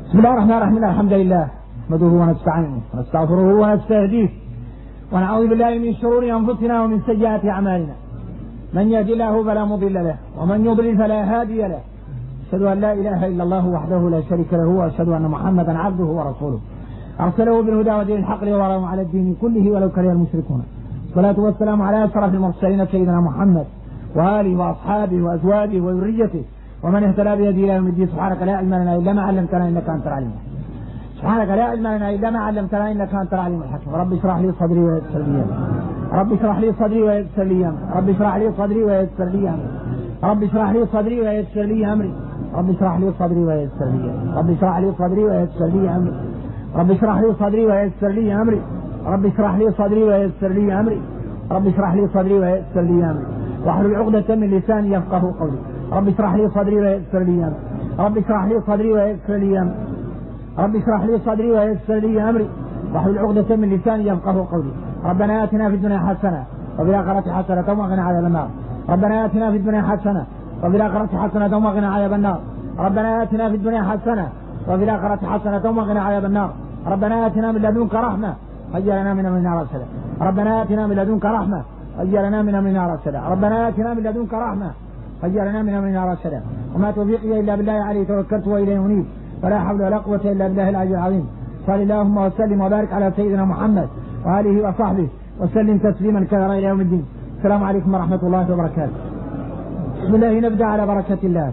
بسم الله الرحمن الرحيم. الحمد لله نحمده ونستعينه ونستغفره ونستهديه ونعوذ بالله من شرور أنفسنا ومن سيئات أعمالنا. من يهد الله فلا مضل له ومن يضلل فلا هادي له. أشهد أن لا إله إلا الله وحده لا شريك له وأشهد أن محمدا عبده ورسوله أرسله بالهدى ودين الحق ليظهره على الدين كله ولو كره المشركون. الصلاة والسلام على أشرف المرسلين سيدنا محمد وآله وأصحابه وأزواجه وذريته ومن اهتدى بهديه إلى يوم الدين. سبحانك لا علم لنا إلا ما علمتنا إنك أنت العليم الحكيم. سبحانك لا علم لنا إلا ما علمتنا إنك أنت العليم الحكيم. رب اشرح لي صدري ويسر لي أمري. رب اشرح لي صدري ويسر لي أمري. رب اشرح لي صدري ويسر لي أمري. رب اشرح لي صدري ويسر لي أمري. رب اشرح لي صدري ويسر لي أمري. رب اشرح لي صدري ويسر لي أمري. رب اشرح لي صدري ويسر لي أمري. رب اشرح لي صدري ويسر لي أمري. رب اشرح لي صدري ويسر لي أمري. واحلل عقدة من لساني يفقهوا قولي. رب اشرح لي صدري ويسر لي أمري. رب اشرح لي صدري ويسر لي أمري. رب اشرح لي صدري ويسر لي أمري. واحلل عقدة من لساني يفقهوا قولي. ربنا آتنا في الدنيا حسنة وفي الآخرة حسنة وقنا عذاب النار. ربنا آتنا في الدنيا حسنة وفي الآخرة حسنة وقنا عذاب النار. ربنا آتنا في الدنيا حسنة وفي الآخرة حسنة وقنا عذاب النار. ربنا آتنا من لدنك رحمة هيئ لنا من أمرنا رشدا. ربنا آتنا من لدنك رحمة هيئ لنا من أمرنا رشدا. ربنا آتنا من لدنك رحمة هيئ لنا من أمرنا رشدا. وما توفيقي إلا بالله عليه توكلت وإليه أنيب ولا حول ولا قوة إلا بالله العلي العظيم. صل اللهم وسلم وبارك على سيدنا محمد وآله وصحبه وسلم تسليما كثيرا إلى يوم الدين. السلام عليكم ورحمة الله وبركاته. بسم الله نبدأ على بركة الله.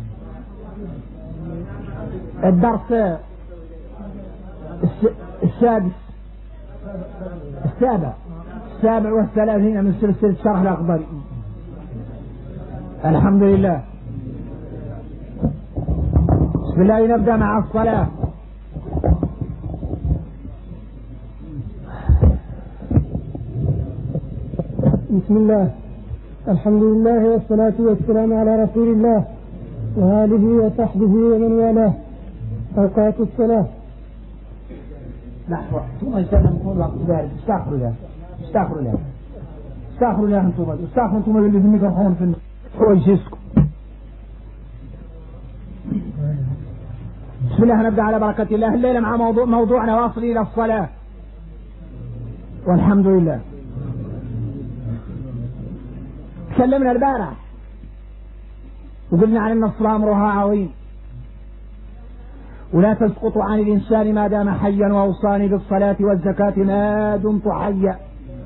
الدرس السابع والثلاثين من سلسلة شرح الأخضري. الحمد لله. بسم الله نبدأ مع الصلاة. بسم الله الحمد لله والصلاة والسلام على رسول الله وآله وصحبه ومن والاه. أوقات الصلاة. لحظة ثم يسلم كل وقت بارد. استغفروا الله استغفروا الله استغفروا الله انتم اللي في الميكروفون في وجهكم. بسم الله نبدأ على بركة الله. الليلة مع موضوعنا واصل إلى الصلاة والحمد لله. تكلمنا البارح وقلنا عن أن الصلاة أمرها عظيم ولا تسقط عن الإنسان ما دام حيا، وأوصاني بالصلاة والزكاة ما دمت حيا.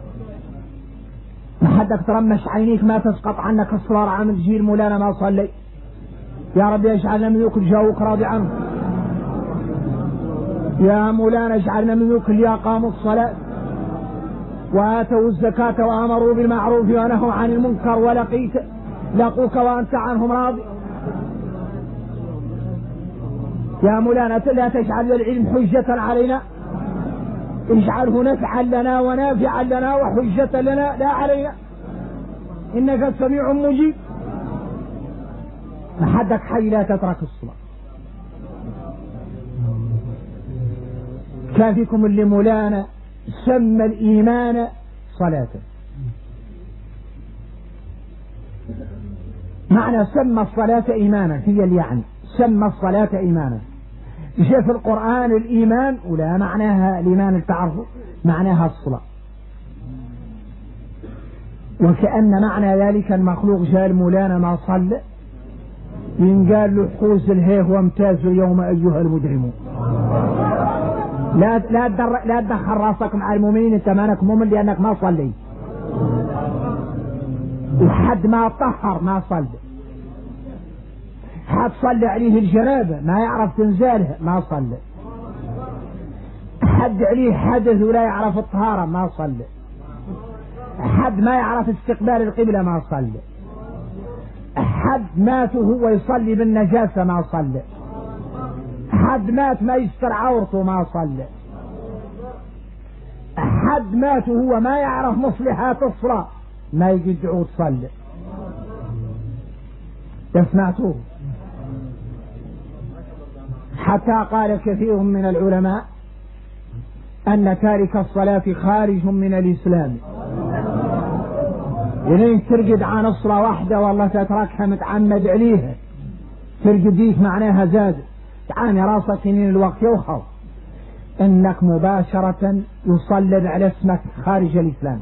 ما حدك ترمش عينيك ما تسقط عنك الصلاة. عامل جيل مولانا ما صلي. يا رب اجعلنا من يوكل جاوك راضي عنه. يا مولانا اجعلنا من يوكل يا قاموا الصلاة وآتوا الزكاة وأمروا بالمعروف ونهوا عن المنكر لقوك وأنت عنهم راضي. يا مولانا لا تجعل العلم حجة علينا، اجعله نفعا لنا ونافعا لنا وحجة لنا لا علينا، إنك سميع مجيب. ما حدك حي لا تترك الصلاة. كافيكم اللي مولانا سمى الإيمان صلاة. معنى سمى الصلاة إيمانا هي اللي يعني سمى الصلاة إيمانا. جاء في القرآن الإيمان ولا معناها الإيمان التعرف، معناها الصلاة. وكأن معنى ذلك المخلوق جاء المولانا ما صلى ينقال له حوز الهيه وامتازوا اليوم أيها المجرمون. لا تدخل راسك مع المؤمنين. انت مانك مؤمن لأنك ما صلي. لحد ما طهر ما صلي. حد صلي عليه الجنابة ما يعرف تنزالها ما صلي. حد عليه حدث ولا يعرف الطهارة ما صلي. حد ما يعرف استقبال القبلة ما صلي. حد مات وهو يصلي بالنجاسة ما صلي. حد مات ما يستر عورته ما صلى. حد مات وهو ما يعرف مصلحات الصلاة ما يقدعوا تصلي. سمعتوه؟ حتى قال كثير من العلماء أن تارك الصلاة خارج من الإسلام. يعني ترقد عن الصلاة واحدة والله تتركها متعمد عليها ترقد ديك معناها زاد. تعاني راسك سنين الوقت يوخر انك مباشرة يصلب على اسمك خارج الاسلام.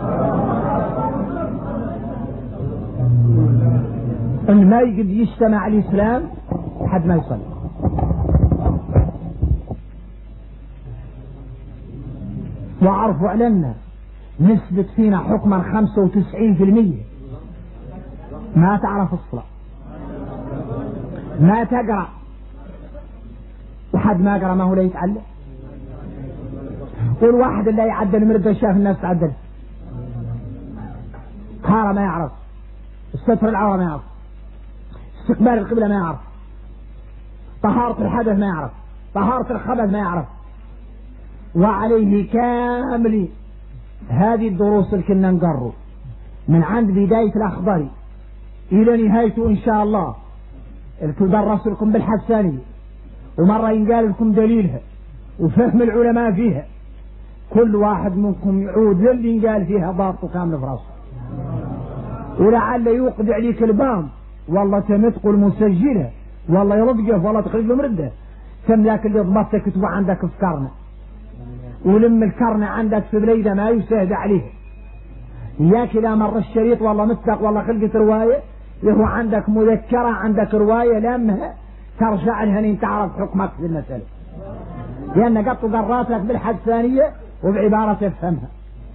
ان ما يقد يجتمع الاسلام حد ما يصلي. وعرفوا علينا نثبت فينا حكما 95% ما تعرف الصلاة، ما تقرأ، وحد ما قرأ ما هو لا يتعلم. والواحد اللي يعدل مرده شاف الناس تعدل، طهارة ما يعرف، الستر العورة ما يعرف، استقبال القبلة ما يعرف، طهارة الحدث ما يعرف، طهارة الخبث ما يعرف. وعليه كامل هذه الدروس اللي كنا نقروا من عند بداية الأخضر إلى نهايته إن شاء الله. درس لكم بالحسانية، ومرة ينقال لكم دليلها وفهم العلماء فيها. كل واحد منكم يعود للي ينقال فيها ضابطه كامل في راسه، ولعل يوقد عليك البام والله تنتقل مسجلة والله يرضقه والله تخرج له مرده. كم ذاك اللي ضبطته كتبه عندك في كرنة، ولم الكرنة عندك في بليده ما يسهد عليه. إياك إذا مر الشريط والله متق والله خلقت رواية، هو عندك مذكرة عندك رواية لمها ترجع لها ان تعرف حكمك في المسألة، لأن قط قراتك بالحدثانية وبعبارة تفهمها،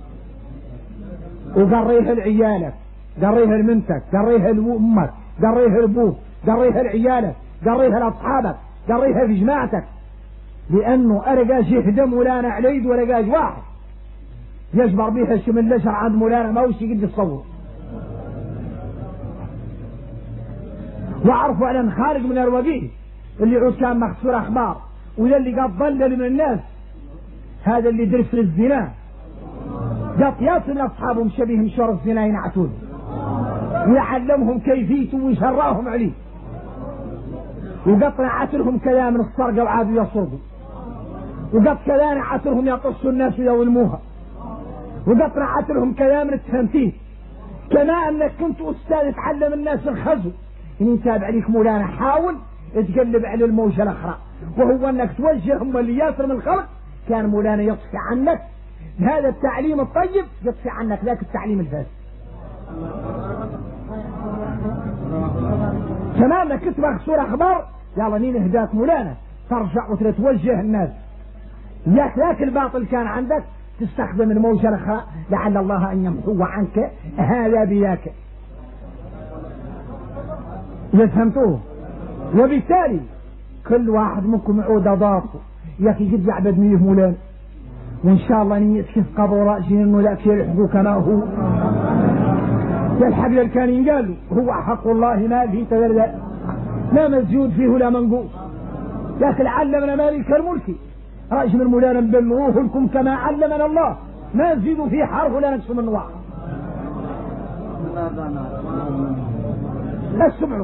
وقريها لعيالك، قريها لمنتك، قريها لأمك، قريها لأبوك، قريها لعيالك، قريها لأصحابك، قريها في جماعتك. لأنه أرقاش يهدم مولانا عليد ولقاش واحد يجبر بيها الشمل لشر عند مولانا ما وش يقد يتصور. وعرفوا على خارج من الوقيه اللي عود كان مخسور أخبار، وذا اللي قد ضلل من الناس، هذا اللي درس للزنا قد يصل أصحابهم شبيه مشور الزنا ينعتون، ويعلمهم كيفيته ويشراهم عليه، وقطنا عترهم كلام من السرقة وعادوا يصرقوا، وقط كلام عترهم يطصوا الناس ويولموها، وقطنا عترهم كلام من التهمتين. كما أنك كنت أستاذ تعلم الناس الخزو، إن يتابع عليك مولانا حاول تقلب على الموجة الأخرى، وهو أنك توجههم اللي ياسر من الخلق. كان مولانا يطفي عنك هذا التعليم الطيب، يطفي عنك ذاك التعليم الفاسد. كما أنك كنت مخسور أخبار يلا مين اهداك مولانا ترجع وتتوجه الناس، ياك ذاك الباطل كان عندك تستخدم الموجة الأخرى لعل الله أن يمحو عنك هذا بياك. فهمتوه؟ وبالتالي كل واحد منكم يعود ضابطه يا اخي قد يعبد ميه مولانا، وان شاء الله ان يتكف قبر رأسين انه لا يلحقوا كما هو. الحبل كان ينقال هو حق الله ما فيه تذرذ لا مسجود فيه ولا منقوص، لكن علمنا مالك الملك راجل مولانا بلغوه لكم كما علمنا الله، ما نزيد فيه حرف ولا نقص من واحد. لا تسمعوا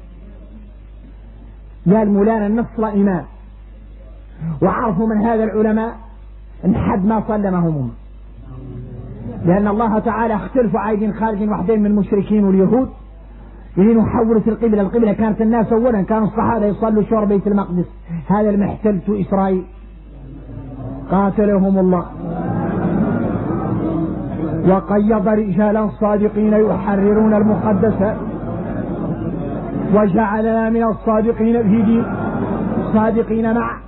يا المولانا النصر إمام، وعرفوا من هذا العلماء ان حد ما صلمهم، لأن الله تعالى اختلفوا عايدين خارجين وحدين من المشركين واليهود يريدوا يحولوا القبلة. القبلة كانت الناس أولا كانوا الصحابة يصلوا شور بيت المقدس، هذا المحتلت إسرائيل قاتلهم الله، وقيض رجالا صادقين يحررون المقدس، وجعلنا من الصادقين في دين صادقين مع.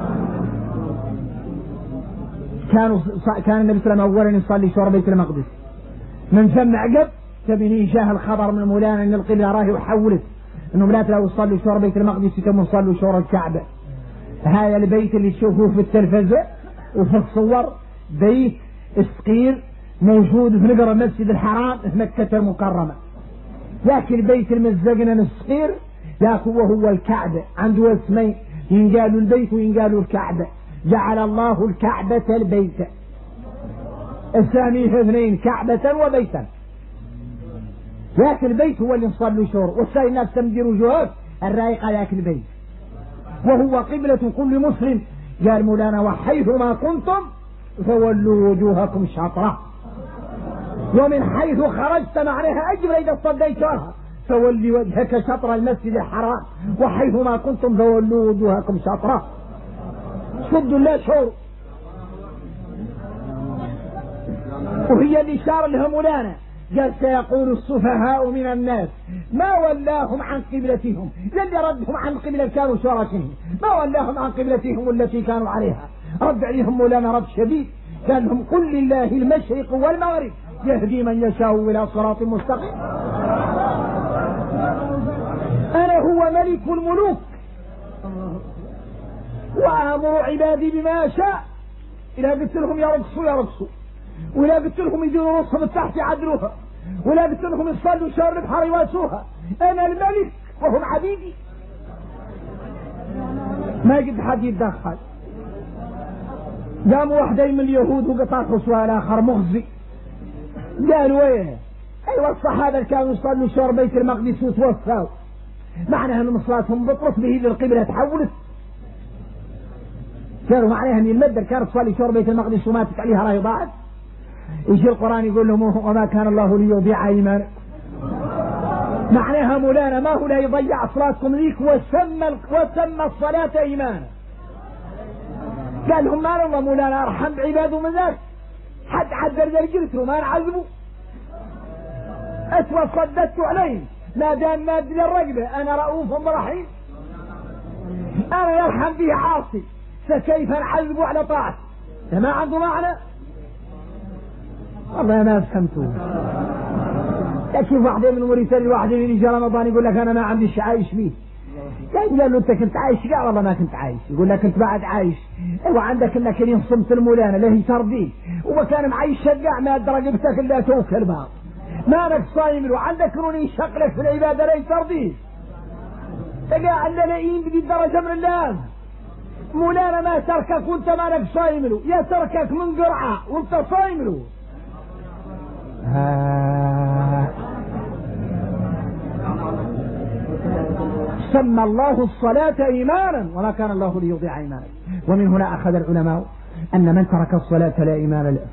كان النبي صلى الله عليه وسلم اولا يصلي شور بيت المقدس، من ثم عقب تبني جاه الخبر من مولانا ان القبلة راه يحولت انهم لا تلاقوا يصلوا شور بيت المقدس يتم يصلوا شور الكعبة. هذا البيت اللي تشوفوه في التلفزة وفي الصور بيت صغير موجود في نقر المسجد الحرام في مكة المكرمة، لكن البيت المزقنا الصغير ذاك هو الكعبة، عنده اسمين ينقالوا البيت وينقالوا الكعبة. جعل الله الكعبة البيت، اساميه اثنين كعبة وبيتا، لكن البيت هو اللي نصلوا شور، والسائل الناس تمدير وجوهات الرايقة ذاك البيت، وهو قبلة كل مسلم. قال مولانا وحيث ما كنتم فولوا وجوهكم شطرة، ومن حيث خرجت معناها أجبر إذا صديتها فولي وجهك شطر المسجد الحرام وحيثما كنتم فولوا وجوهكم شطره. صدوا لا شعور. وهي اللي شار لها مولانا قال سيقول السفهاء من الناس ما ولاهم عن قبلتهم، يلي ردهم عن قبلة كانوا شركهم، ما ولاهم عن قبلتهم التي كانوا عليها. رد عليهم مولانا رد شديد قال لهم قل لله المشرق والمغرب يهدي من يشاء إلى صراط مستقيم. أنا هو ملك الملوك وأمر عبادي بما أشاء. إذا قلت لهم يرقصوا يرقصوا، ولا قلت لهم يديروا رصهم التحت يعدلوها، ولا قلت لهم يصلوا شهر البحر يواسوها. أنا الملك وهم عبيدي، ما قد حد يتدخل. قاموا واحدين من اليهود وقطعوا سؤال آخر مخزي قالوا ايه ايوه الصحابة كانوا يصلوا شهر بيت المقدس وتوفوا، معناها ان صلاتهم بطلت به للقبلة تحولت. قالوا معناها ان المدة كانت تصلي شهر بيت المقدس وماتت عليها راي ضاعت. يجي القرآن يقول لهم وما كان الله ليضيع ايمانكم، معناها مولانا ما هو لا يضيع صلاتكم ذيك وسمى الصلاة ايمانا. قال لهم ما لهم مولانا ارحم بعباده من ذلك، حد عذر ذلك قلت له ما نعذبه اسوى صددت عليهم ما دام ماد للرقبة انا رؤوف رحيم، انا يرحم به عاصي فكيف نعذبه على طاعته؟ ما عنده معنى. والله ما فهمته. لكن واحدة من ورثة واحدة من رجال رمضان يقول لك انا ما عندي عايش فيه. يعني قال له انت كنت عايش؟ قال والله ما كنت عايش. يقول لك كنت بعد عايش. ايوه عندك انك اللي صمت المولانا له يترضيه وكان معيش شقع ما رقبتك الا توكل بعض ما لك صايم له، عندك روني يشقلك في العباده لا يترضيه. تقع عندنا لئيم بدي الدرجه من الله. مولانا ما تركك وانت ما لك صايم له، يا تركك من قرعه وانت صايم له. سمى الله الصلاة إيمانا وما كان الله ليضيع إيمانا. ومن هنا أخذ العلماء أن من ترك الصلاة لا إيمان له.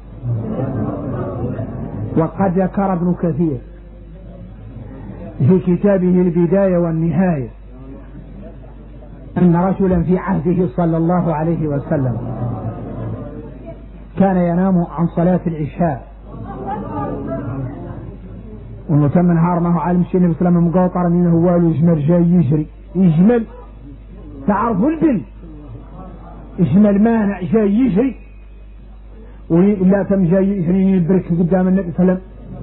وقد ذكر ابن كثير في كتابه البداية والنهاية أن رجلا في عهده صلى الله عليه وسلم كان ينام عن صلاة العشاء، وانه تم نهار ما هو عالم شيء النبي صلى الله عليه وسلم مقاطر منه هو الجمل جاي يجري يجمل، تعرفوا البل اجمل مانع جاي يجري ولا تم جاي يجري يبرك قدام النبي صلى الله عليه وسلم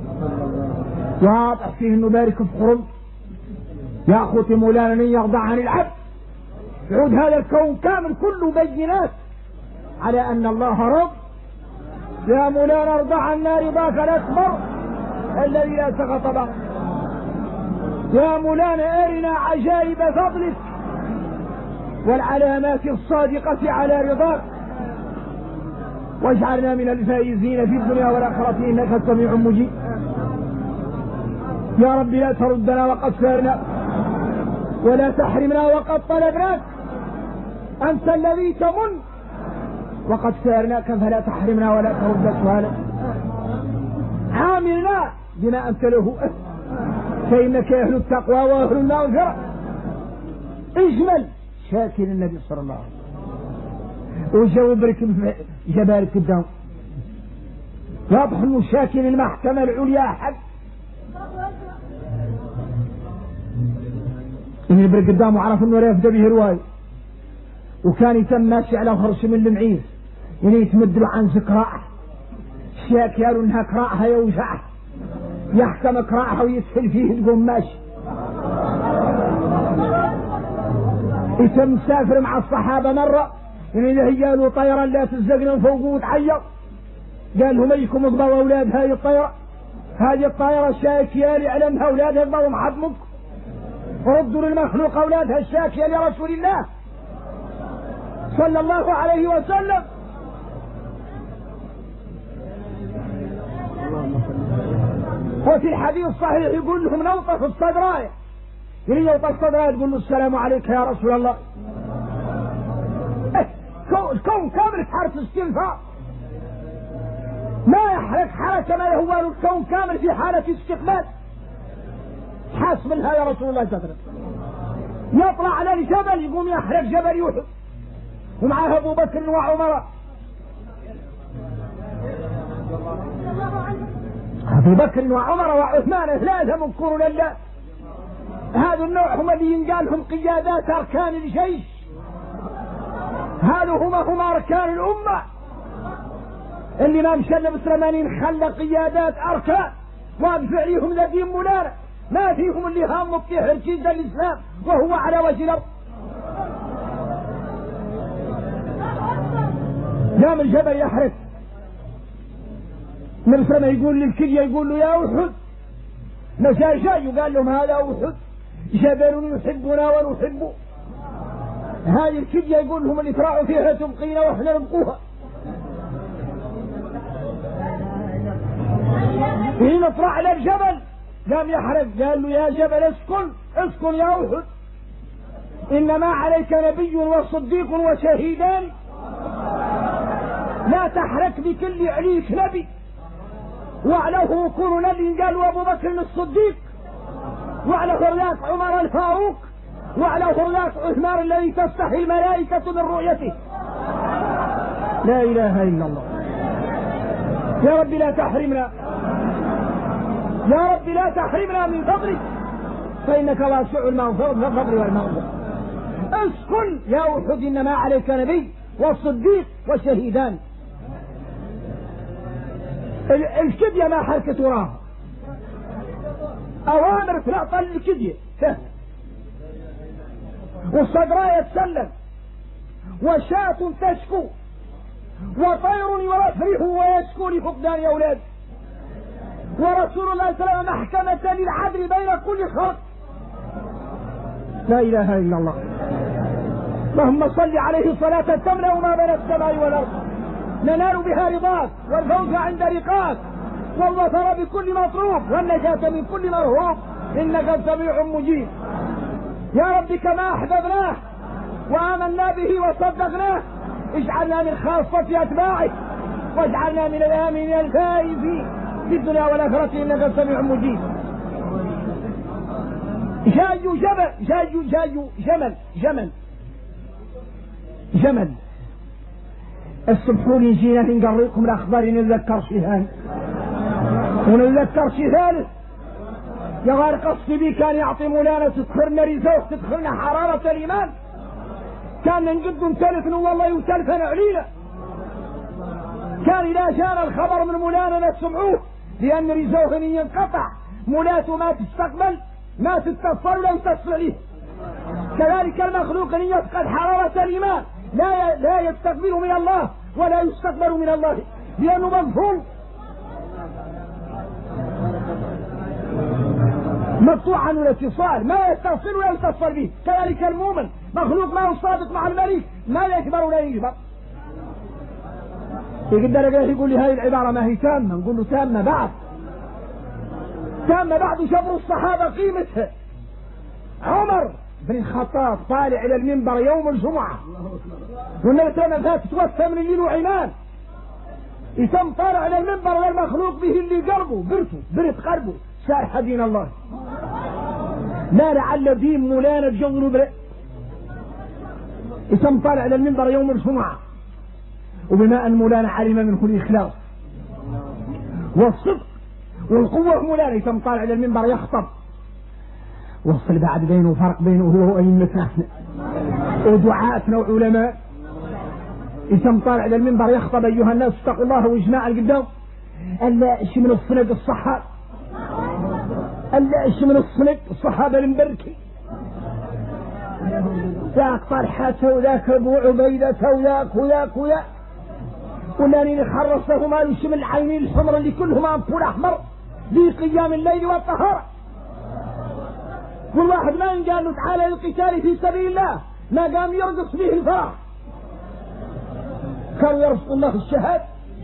واضح فيه انه بارك في قرب. يا اخوتي مولانا لن يرضى عن العبد. يعود هذا الكون كامل كله بينات على ان الله رب. يا مولانا ارضى عنا رضاك الاكبر الذي لا سقط بعد. يا مولانا ارنا عجائب فضلك والعلامات الصادقة على رضاك واجعلنا من الفائزين في الدنيا والآخرة إنك سميع مجيب. يا رب لا تردنا وقد سارنا ولا تحرمنا وقد طلبناك، أنت الذي تمن وقد سارناك فلا تحرمنا ولا ترد سؤالك. عاملنا بما أنت له فإنك أهل التقوى وأهل المغفرة. اجمل شاكر النبي صلى الله عليه وسلم وجاوبرك جبارك قدام واضح انه شاكر المحكمة العليا حق ان يبرك قدامه عرف انه لا يفدى به رواية وكان يتم ماشي على فرش من المعيز يعني يتمد له عن ذكراءه شاك يالو انها قراءها يوجعه يحكم قراءها ويسهل فيه تقوم ماشي. يتم مسافر مع الصحابة مرة يعني اللي هي له طيرا لا تزقنا فوقه وتعيط قال لهم ايكم اضبوا اولاد هذه الطيرة، هذه الطيرة الشاكية لعلمها اولادها اضبوا محضمك وردوا للمخلوق اولادها الشاكية لرسول الله صلى الله عليه وسلم. وفي الحديث الصحيح يقول لهم نوطف الصدراية يعني يوطف الصدراية تقول له السلام عليك يا رسول الله. الكون كامل في حالة استنفاء ما يحرك حركة ما هو الكون كامل في حالة استقبال. حاسب لها يا رسول الله سترك. يطلع على الجبل يقوم يحرق جبل يحد ومعه أبو بكر وعمر. أبو بكر وعمر وعثمان ثلاثة مذكور لله. هذا النوع هم اللي ينقال لهم قيادات أركان الجيش. هذا هم أركان الأمة. اللي ما مشى بسلمانين خلى قيادات أركان وادفع ليهم لدين مولانا. ما فيهم اللي هام في حركيز الإسلام وهو على وجه الأرض. قام الجبل يحرق. النبي صلى الله عليه وسلم يقول للكلية يقول له يا أحد. مشى وقال لهم هذا أحد جبل يحبنا ونحبه. هذه الكلية يقول لهم اللي تراعوا فيها تبقينا واحنا نبقوها. حين اطلع على الجبل قام يحرق. قال له يا جبل اسكن يا أحد. إنما عليك نبي وصديق وشهيدان. لا تحرك بكل عليك نبي وعليه كل نبي. قالوا أبو بكر الصديق وعلى فرلاك عمر الفاروق وعلى فرلاك عثمان الذي تستحي الملائكة من رؤيته. لا إله إلا الله. يا رب لا تحرمنا، يا رب لا تحرمنا من فضلك فإنك واسع المغفرة والفضل والمغفرة. اسكن يا أحد إنما عليك نبي والصديق والشهيدان. الكدية ما حركت وراها. أوامر تعطى الكدية والصدراء يتسلم وشاة تشكو وطير يفرح ويشكو لفقدان أولاد. ورسول الله صلى الله عليه وسلم محكمة للعدل بين كل خلق. لا إله إلا الله. اللهم صل عليه صلاة تملأ ما بين السماء والأرض ننال بها رضاك والفوز عند لقاك والظفر بكل مطلوب والنجاة من كل مرهوب إنك سميع مجيب. يا رب كما أحببناه وآمنا به وصدقناه اجعلنا من خاصة أتباعه واجعلنا من الآمنين الفائزين في الدنيا والآخرة إنك سميع مجيب. جمل السبحون جينا نقرأ لكم الأخبار نتذكر شيء ثاني ونتذكر شيء ثالث. يا غير قصدي بي كان يعطي مولانا تدخلنا رزوق تدخلنا حرارة الإيمان. كان نقدم تلفن والله يتلفن علينا. كان إذا جانا الخبر من مولانا نسمعوه لأن رزوق ينقطع مولاته ما تستقبل ما تتصل ولا يتصل عليه. كذلك المخلوق ان يفقد حرارة الإيمان لا يستقبل من الله ولا يستقبل من الله لأنه مفهوم مقطوع عنه الاتصال ما يتصل ولا يتصل به. كذلك المؤمن مخلوق ما هو صادق مع الملك ما يكبر ولا يجبر. يقدر يقول لي هذه العبارة ما هي تامة. نقول له تامة بعد شبر الصحابة قيمتها. عمر بن الخطاب طالع إلى المنبر يوم الجمعة والنبي صلى الله عليه وسلم توفى من الليل وعينان. يتم طالع إلى المنبر والمخلوق به اللي قربه برت قربه سارح دين الله. لا لعل دين مولانا بجنغل برئ. يتم طالع إلى المنبر يوم الجمعة وبما أن مولانا علم منه الإخلاص والصدق والقوة مولانا يتم طالع إلى المنبر يخطب. وصل بعد بينه فرق بينه هو وأئمتنا ودعاتنا وعلماء. يتم طالع إلى المنبر يخطب أيها الناس اتقوا الله وإجماع القدام. ألا إيش من الصنق الصحابة ألا إيش من الصنق الصحابة المبركي ذاك طلحة وذاك أبو عبيدة وذاك ولاني خرص له ما يشم العينين الحمر اللي كلهم أنفول أحمر بقيام الليل والطهارة. والواحد ما قال له تعالى للقتال في سبيل الله ما قام يرقص به الفرح. كانوا يرزق الله الشهادة.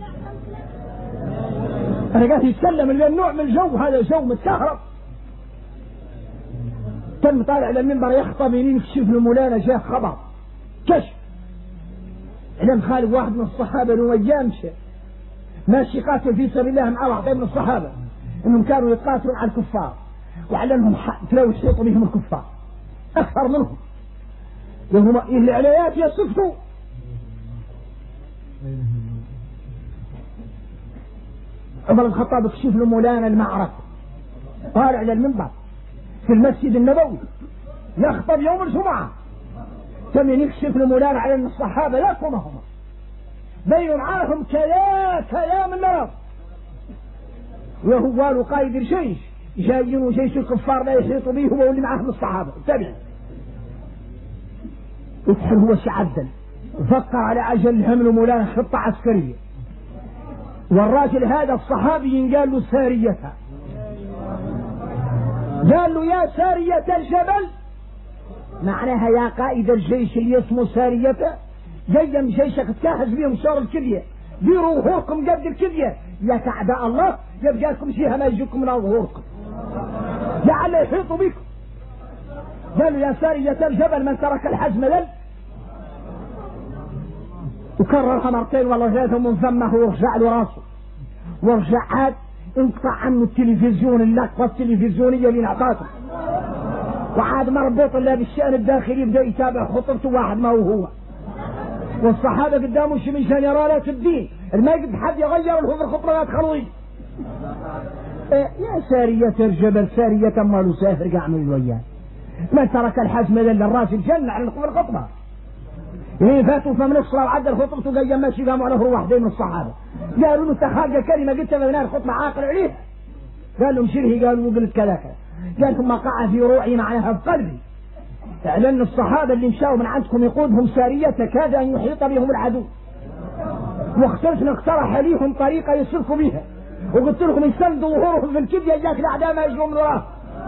أنا قاعد يتكلم إلى النوع من الجو هذا جو متكهرب. تم طالع إلى المنبر يخطب يكشف له مولانا جاء خبر كشف علم خالد واحد من الصحابة انه مجامشة ماشي قاتل في سبيل الله مع واحد من الصحابة انهم كانوا يتقاتلون على الكفار. وعلمهم تلاوي يحيط بهم الكفار أكثر منهم، لهم الإعلانات يصفوا. عمر بن الخطاب اكشف له مولانا المعركة، طالع على المنبر في المسجد النبوي يخطب يوم الجمعة، ثم يكشف له مولانا على أن الصحابة لا كمهم بين معاهم كلام النار، وهو قالوا قائد الجيش جايين وجيش الكفار لا يحيط به هو واللي معهم الصحابة. تابع يدخل هو شعدل فكر على عجل حمل مولانا خطة عسكرية، والراجل هذا الصحابي قال له ساريتها، قال له يا سارية الجبل، معناها يا قائد الجيش اللي اسمه ساريته، جيم جيشك تكاهز بهم شر الكلية، ديروا ظهوركم قد الكلية يا أعداء الله، يبقى لكم جهة ما يجيكم من ظهوركم لعل يحيطوا بكم. قالوا يا سارية الجبل من ترك الحزم لل، وكررها مرتين والله ثلاثة من ثمه ورجع له راسه، ورجع عاد انقطع عنه التلفزيون اللقطة التلفزيونية اللي نعطاته، وعاد مربوط الا بالشأن الداخلي يبدأ يتابع خطبته واحد ما هو، والصحابة قدامه شي من جنرالات الدين ما يقدر حد يغير له في الخطبات خلوي. يا سارية الجبل سارية ماله سافر قاع من الويان، ما ترك الحزم الا الراجل جن على الخطبة فاتوا فمن الصلاة وعدل خطبته قال ماشي قاموا على واحدين من الصحابة قالوا له تخاجة كلمة قلت من الخطبة عاقل عليه، قال لهم شره، قالوا قلت كذا قال ثم قع في روعي معناها بقلبي، لأن الصحابة اللي مشاوا من عندكم يقودهم سارية كاد أن يحيط بهم العدو، واخترتنا اقترح ليهم طريقة يصرفوا بها، وقلت لهم يسندوا ظهورهم في الكبية إياك الأعداء ما يجروا من وراه.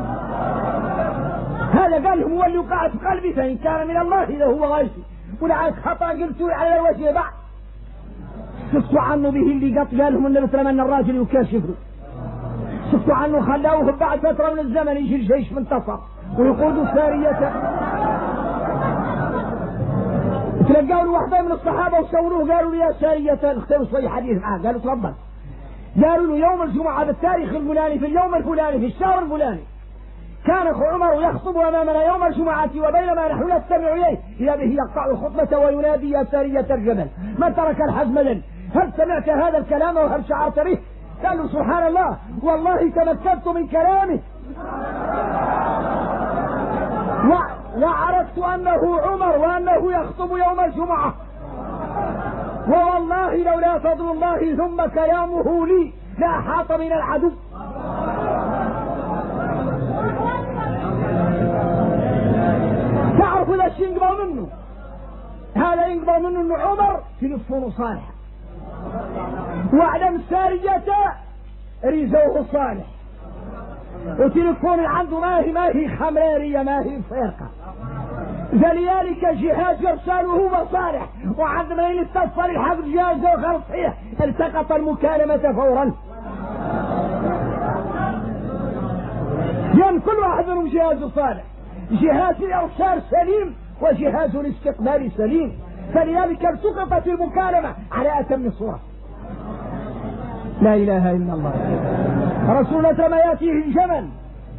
هذا قال لهم هو اللي وقعت في قلبي، فإن كان من الله إذا هو غايشي ولعاد خطأ قلتوا على الوجه بعد سكتوا عنه به اللي قال لهم النبي صلى الله عليه وسلم أن الراجل يكاشفه، سكتوا عنه خلاوه بعد فترة من الزمن يجي الجيش منتصر ويقودوا سارية. تلقوا له واحدة من الصحابة وسولوه قالوا له يا سارية اختاروا شوي حديث معاه، قالوا تفضل، قالوا له يوم الجمعة بالتاريخ الفلاني في اليوم الفلاني في الشهر الفلاني كان عمر يخطب أمامنا يوم الجمعة، وبينما نحن نستمع إليه إذا به يقطع الخطبة وينادي يا سارية الجبل من ترك الحزم لن، هل سمعت هذا الكلام وهل شعرت به؟ قالوا سبحان الله والله تمكنت من كلامه وعرفت أنه عمر وأنه يخطب يوم الجمعة، ووالله لولا فضل الله ثم كلامه لي لأحاط من العدو. تعرف إذا الشيء ينقبل منه، هذا ينقبل منه أنه عمر تلفونه صالح، واعلم سارية ريزوه صالح، وتلفون عنده ما هي خمرارية ما هي فرقة، فلذلك جهاز يرسله مصالح، وعندما يتصل الحق جهازه وخلص فيه التقط المكالمة فورا، لأن كل واحد منهم جهاز صالح، جهاز الإرسال سليم وجهاز الاستقبال سليم، فلذلك التقطت المكالمة على أتم صورة. لا إله إلا الله. رسول الله ما يأتيه الجمل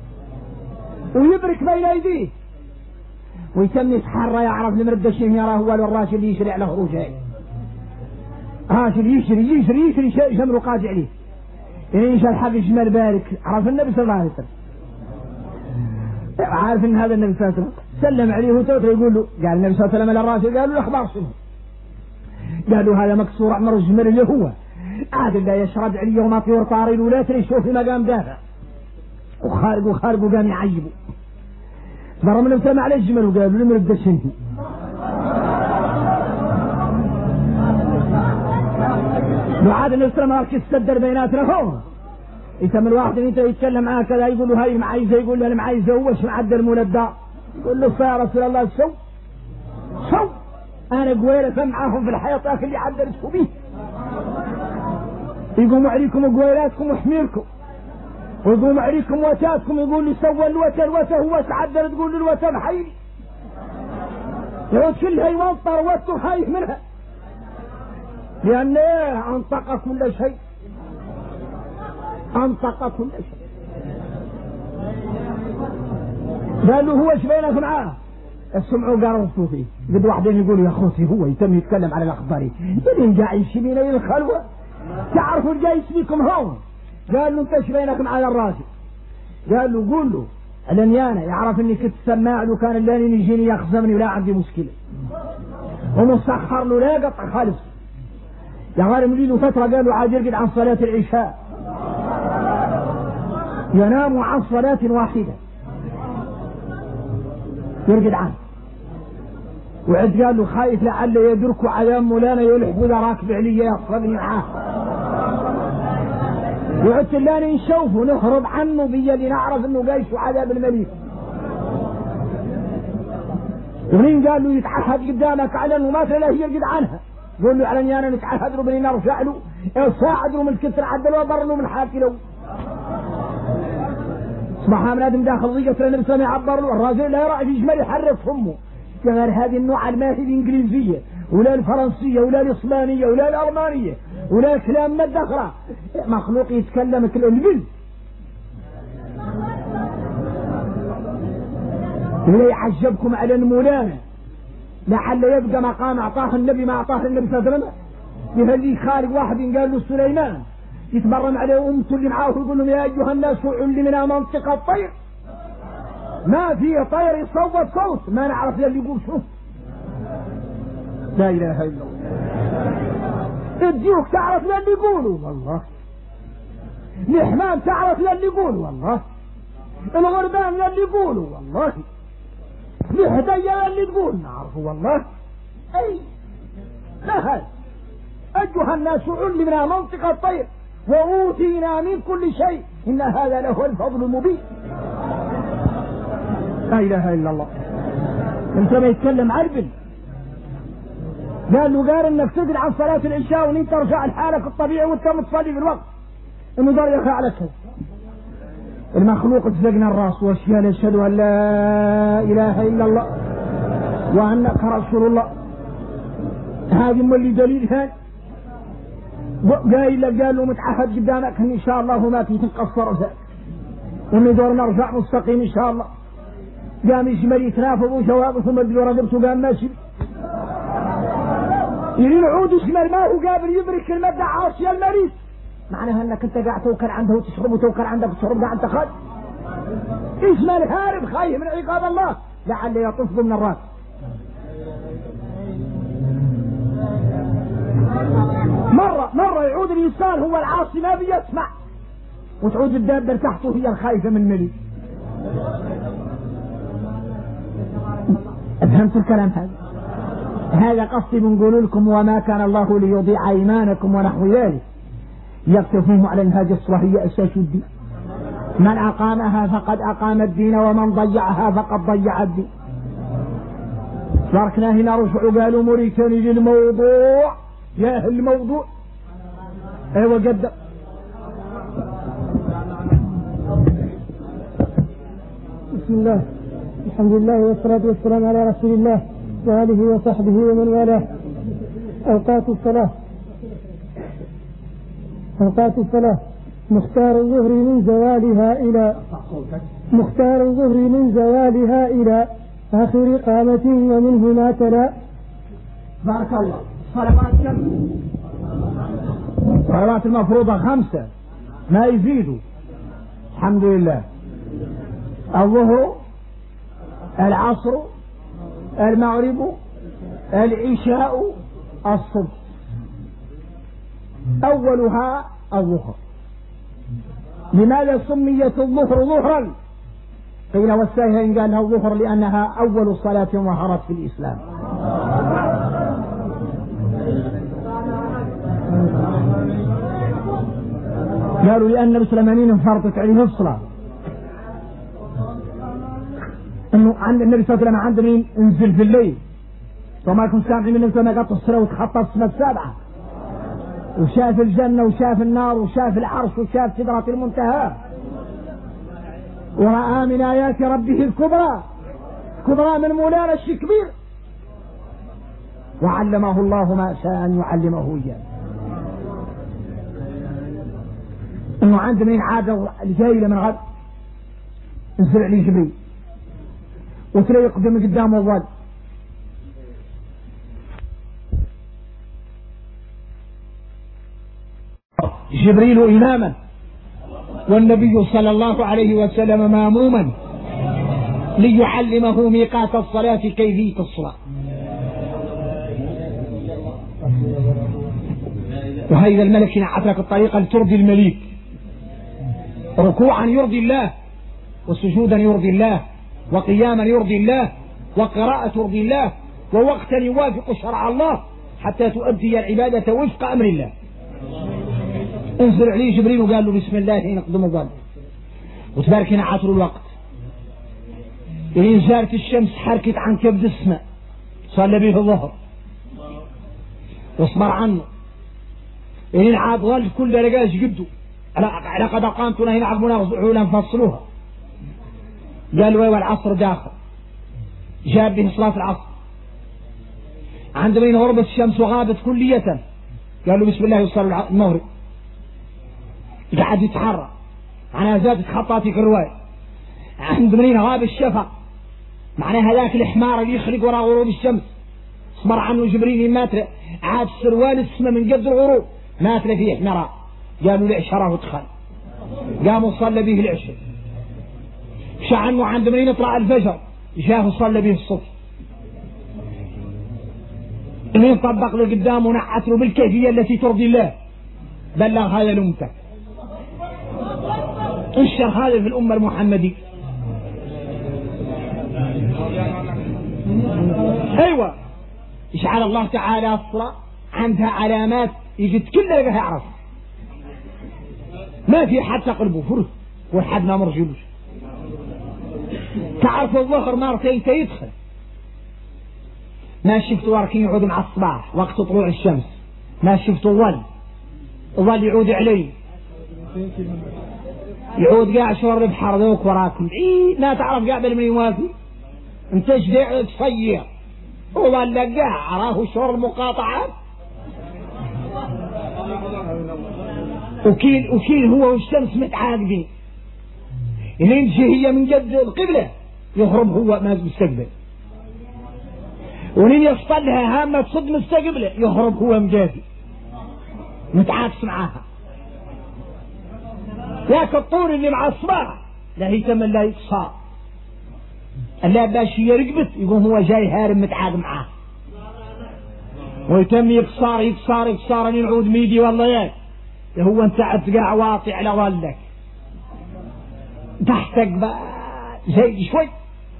ويبرك بين أيديه ويتم يتحرى يعرف لمرد الشيء يراه هو الراجل اللي يشرع له رجاء، راجل يشري جمره قاطع عليه إيش الحق الجمل بارك. عرف النبي صلى الله عليه وسلم، عارف ان هذا النبي صلى الله عليه وسلم سلم عليه وتوت يقول له، قال النبي صلى الله عليه وسلم للراجل قالوا الأخبار شنو؟ قالوا هذا مكسور عمر الجمل اللي هو عاد لا يشرد عليه وما طيور طاري ولا تري شوف في مقام دافع وخارج وقام يعيبه، ضرب من سمع عليه الجمل وقالوا له من الدشنه وعاد النبي صلى الله عليه وسلم يستدر بيناتنا هو يسمى الواحد انت يتكلم معاه كذا يقول له هاي المعايزه، يقول له المعايزه هو ايش معدل مولدة، يقول له يا رسول الله شو انا قويله معاهم في الحياه لكن اللي عدلتكم به يقوموا عليكم قويلاتكم وحميركم ويقوموا عليكم وتاتكم، يقول لي سوى الوتا هو تعدل، تقول له الوتا محيري يقول كلها يوطر وته خايف منها لأن أنطق كل شيء، أنطق كل شيء. قال له هو ايش بينك معاه؟ سمعوا قالوا فيه قد واحدين يقولوا يا اخوتي هو يتم يتكلم على الاخباري يبين جاي يشبينا الى الخلوه تعرفوا الجاي يشبيكم هون. قال له انت ايش بينك معاه يا الراجل؟ قال له قول له الانيانا يعرف اني كنت سماع له كان اللاني يجيني يخزمني ولا عندي مشكله ومسخر له لا قطع خالص. يا غالب له فتره قالوا عاد يرقد عن صلاه العشاء ينام عن صلاه واحده يرقد عنه وعد قال له خايف لعل يدركوا على مولانا يلحق وذا راكب علي يصلني معاه وعدت اللاني نشوفه نهرب عنه بيا اللي نعرف انه جايش عذاب المليك. ابنين قال له يتعهد قدامك على انه ما لا يرقد عنها قول له على اني انا نتعهد له بني نرجع له صاعد له من الكسر عدل وبر له من حاكي له صباح بنادم داخل ضيقة النبي صلى الله عليه وسلم يعبر له الراجل لا يراعي في جمال يحرك فمه كان هذه النوع ما هي الانجليزيه ولا الفرنسيه ولا الاسبانيه ولا الالمانيه ولا كلام ماده اخرى مخلوق يتكلم كالانجليز ولا يعجبكم على المولانا لعل يبقى مقام اعطاه النبي ما اعطاه النبي صلى الله عليه وسلم. يهلي خالق واحد قال له سليمان يتبرم عليه امته اللي معاه ويقول لهم يا ايها الناس علمنا منطق الطير ما في طير يصوت صوت ما نعرف اللي يقول شو. لا اله الا الله. الديوك تعرف اللي يقولوا والله الحمام تعرف اللي يقولوا والله الغربان اللي يقولوا والله الهدية اللي تقول نعرفه والله. اي لا هذا ايها الناس علمنا منطق الطير وأوتينا من كل شيء إن هذا له الفضل المبين. لا إله إلا الله. انت ما يتكلم عربي قال له قال انك تدل عن صلاة العشاء وانت ترجع لحالك الطبيعي وانت متصلي في الوقت انه ضر يخلع لك المخلوق تزقنا الراس واشياء يشهد ان لا اله الا الله وانك رسول الله. هذه اللي دليل هذا قال له متعهد قدامك ان شاء الله ما في تنقصر ذاك ومن دور نرجع مستقيم ان شاء الله. قام يشمل يتنافض وجوابه ثم بدو رقبته قام ماشي يريد عود يشمل ما هو قابل يدرك المبدع عاصي المريض معناها انك انت قاعد توكل عنده وتشرب وتوكل عندك وتشرب قاعد تخد يشمل هارب خايف من عقاب الله لعل يطف من الراس. مرة يعود الإنسان هو العاصي ما بيسمع وتعود الدابة تحته هي الخايفة من ملي. فهمت الكلام هذا قصدي بنقول لكم وما كان الله ليضيع ايمانكم ونحو ذلك يقتفهم على الهاج الصلاحية اساس الدين. من اقامها فقد اقام الدين ومن ضيعها فقد ضيع الدين. تركنا هنا رجعوا قالوا مريتني للموضوع يا اهل الموضوع ايوه قد بسم الله الحمد لله والصلاة والسلام على رسول الله وآله وصحبه ومن والاه. أوقات الصلاة مختار الظهر من زوالها إلى آخر قامة ومنه ما تلا. بارك الله. صلوات كم؟ صلوات المفروضة 5 ما يزيدوا الحمد لله. الظهر العصر المغرب العشاء الصبح أولها الظهر. لماذا سميت الظهر ظهرا؟ قيل والسائل قال الظهر لأنها أول صلاة ظهرت في الإسلام. قالوا لأن النبي صلى الله عليه وسلم انفرضت عليه الصلاة انه عند النبي صلى الله عليه وسلم عندنا انزل في الليل وما كنت سامع من النبي صلى الله عليه وسلم الصلاة وتخطى السماء 7 وشاف الجنة وشاف النار وشاف العرش وشاف سدرة المنتهى ورأى من آيات ربه الكبرى من مولانا الشكبير وعلمه الله ما شاء أن يعلمه إياه. انه عندنا عادة الجايلة من غد انزل عليه جبريل وتلاقي يقدم قدامه الظل. جبريل إماما والنبي صلى الله عليه وسلم ماموما ليعلمه ميقات الصلاة كيفية الصلاة. وهذا الملك ينعت لك الطريقة لترضي المليك، ركوعا يرضي الله، وسجودا يرضي الله، وقياما يرضي الله، وقراءة ترضي الله، ووقتا يوافق شرع الله حتى تؤدي العبادة وفق أمر الله. انزل عليه جبريل وقال له بسم الله حين يقدم الظل، وتبارك هنا عصر الوقت. إن زالت الشمس حركت عن كبد السماء صلى به الظهر واصبر عنه. إن عاد ظل كل رجاج جبده على قد قامتنا هنا عقبنا نفصلوها. قالوا والعصر داخل، جاب به صلاة العصر. عندما غربت الشمس وغابت كلية قالوا بسم الله يصلي المغرب. قاعد يتحرى على ذات خطاتك الرواية. عندما غاب الشفق معناها ذاك الحمار اللي يخرج وراء غروب الشمس صبر عنه جبريل مات عاد سروال السماء من قد الغروب مات له فيه حمراء. قالوا العشرة ودخل، قاموا صلى به العشر. مشى عنه عندما يطلع الفجر جاه صلى به الصبح. من طبق له قدامه ونعت له بالكيفية التي ترضي الله، بلغ هذا لأمته، انشر هذا في الأمة المحمدية. ايوه يجعل الله تعالى الصلاة عندها علامات يجد كل لقاها يعرف، ما في حتى قلبه فره وحد ما مرجلوش. تعرف الظهر مرتين يدخل ما شفت وركين يعود مع الصباح وقت طلوع الشمس، ما شفت الظل يعود عليه يعود قاع شور بحر ذوك وراكم ما تعرف قاع من يوافي انت جديع تصير وظل قاع راه شور المقاطعات. وكيل هو والشمس متعاقدين، إلين تجي هي من قد القبلة يهرب هو ما مستقبل، ولين يصطلها هامة تصد مستقبله يهرب هو مجافي متعاكس معاها. ذاك الطور اللي مع الصباح لا يتم لا يقصار الا باش يرقبت يقوم هو جاي هارب متعاق معاه ويتم يقصار ينعود ميدي والله ياك هو انت عتقع واطي على ظلك تحتك زي شوي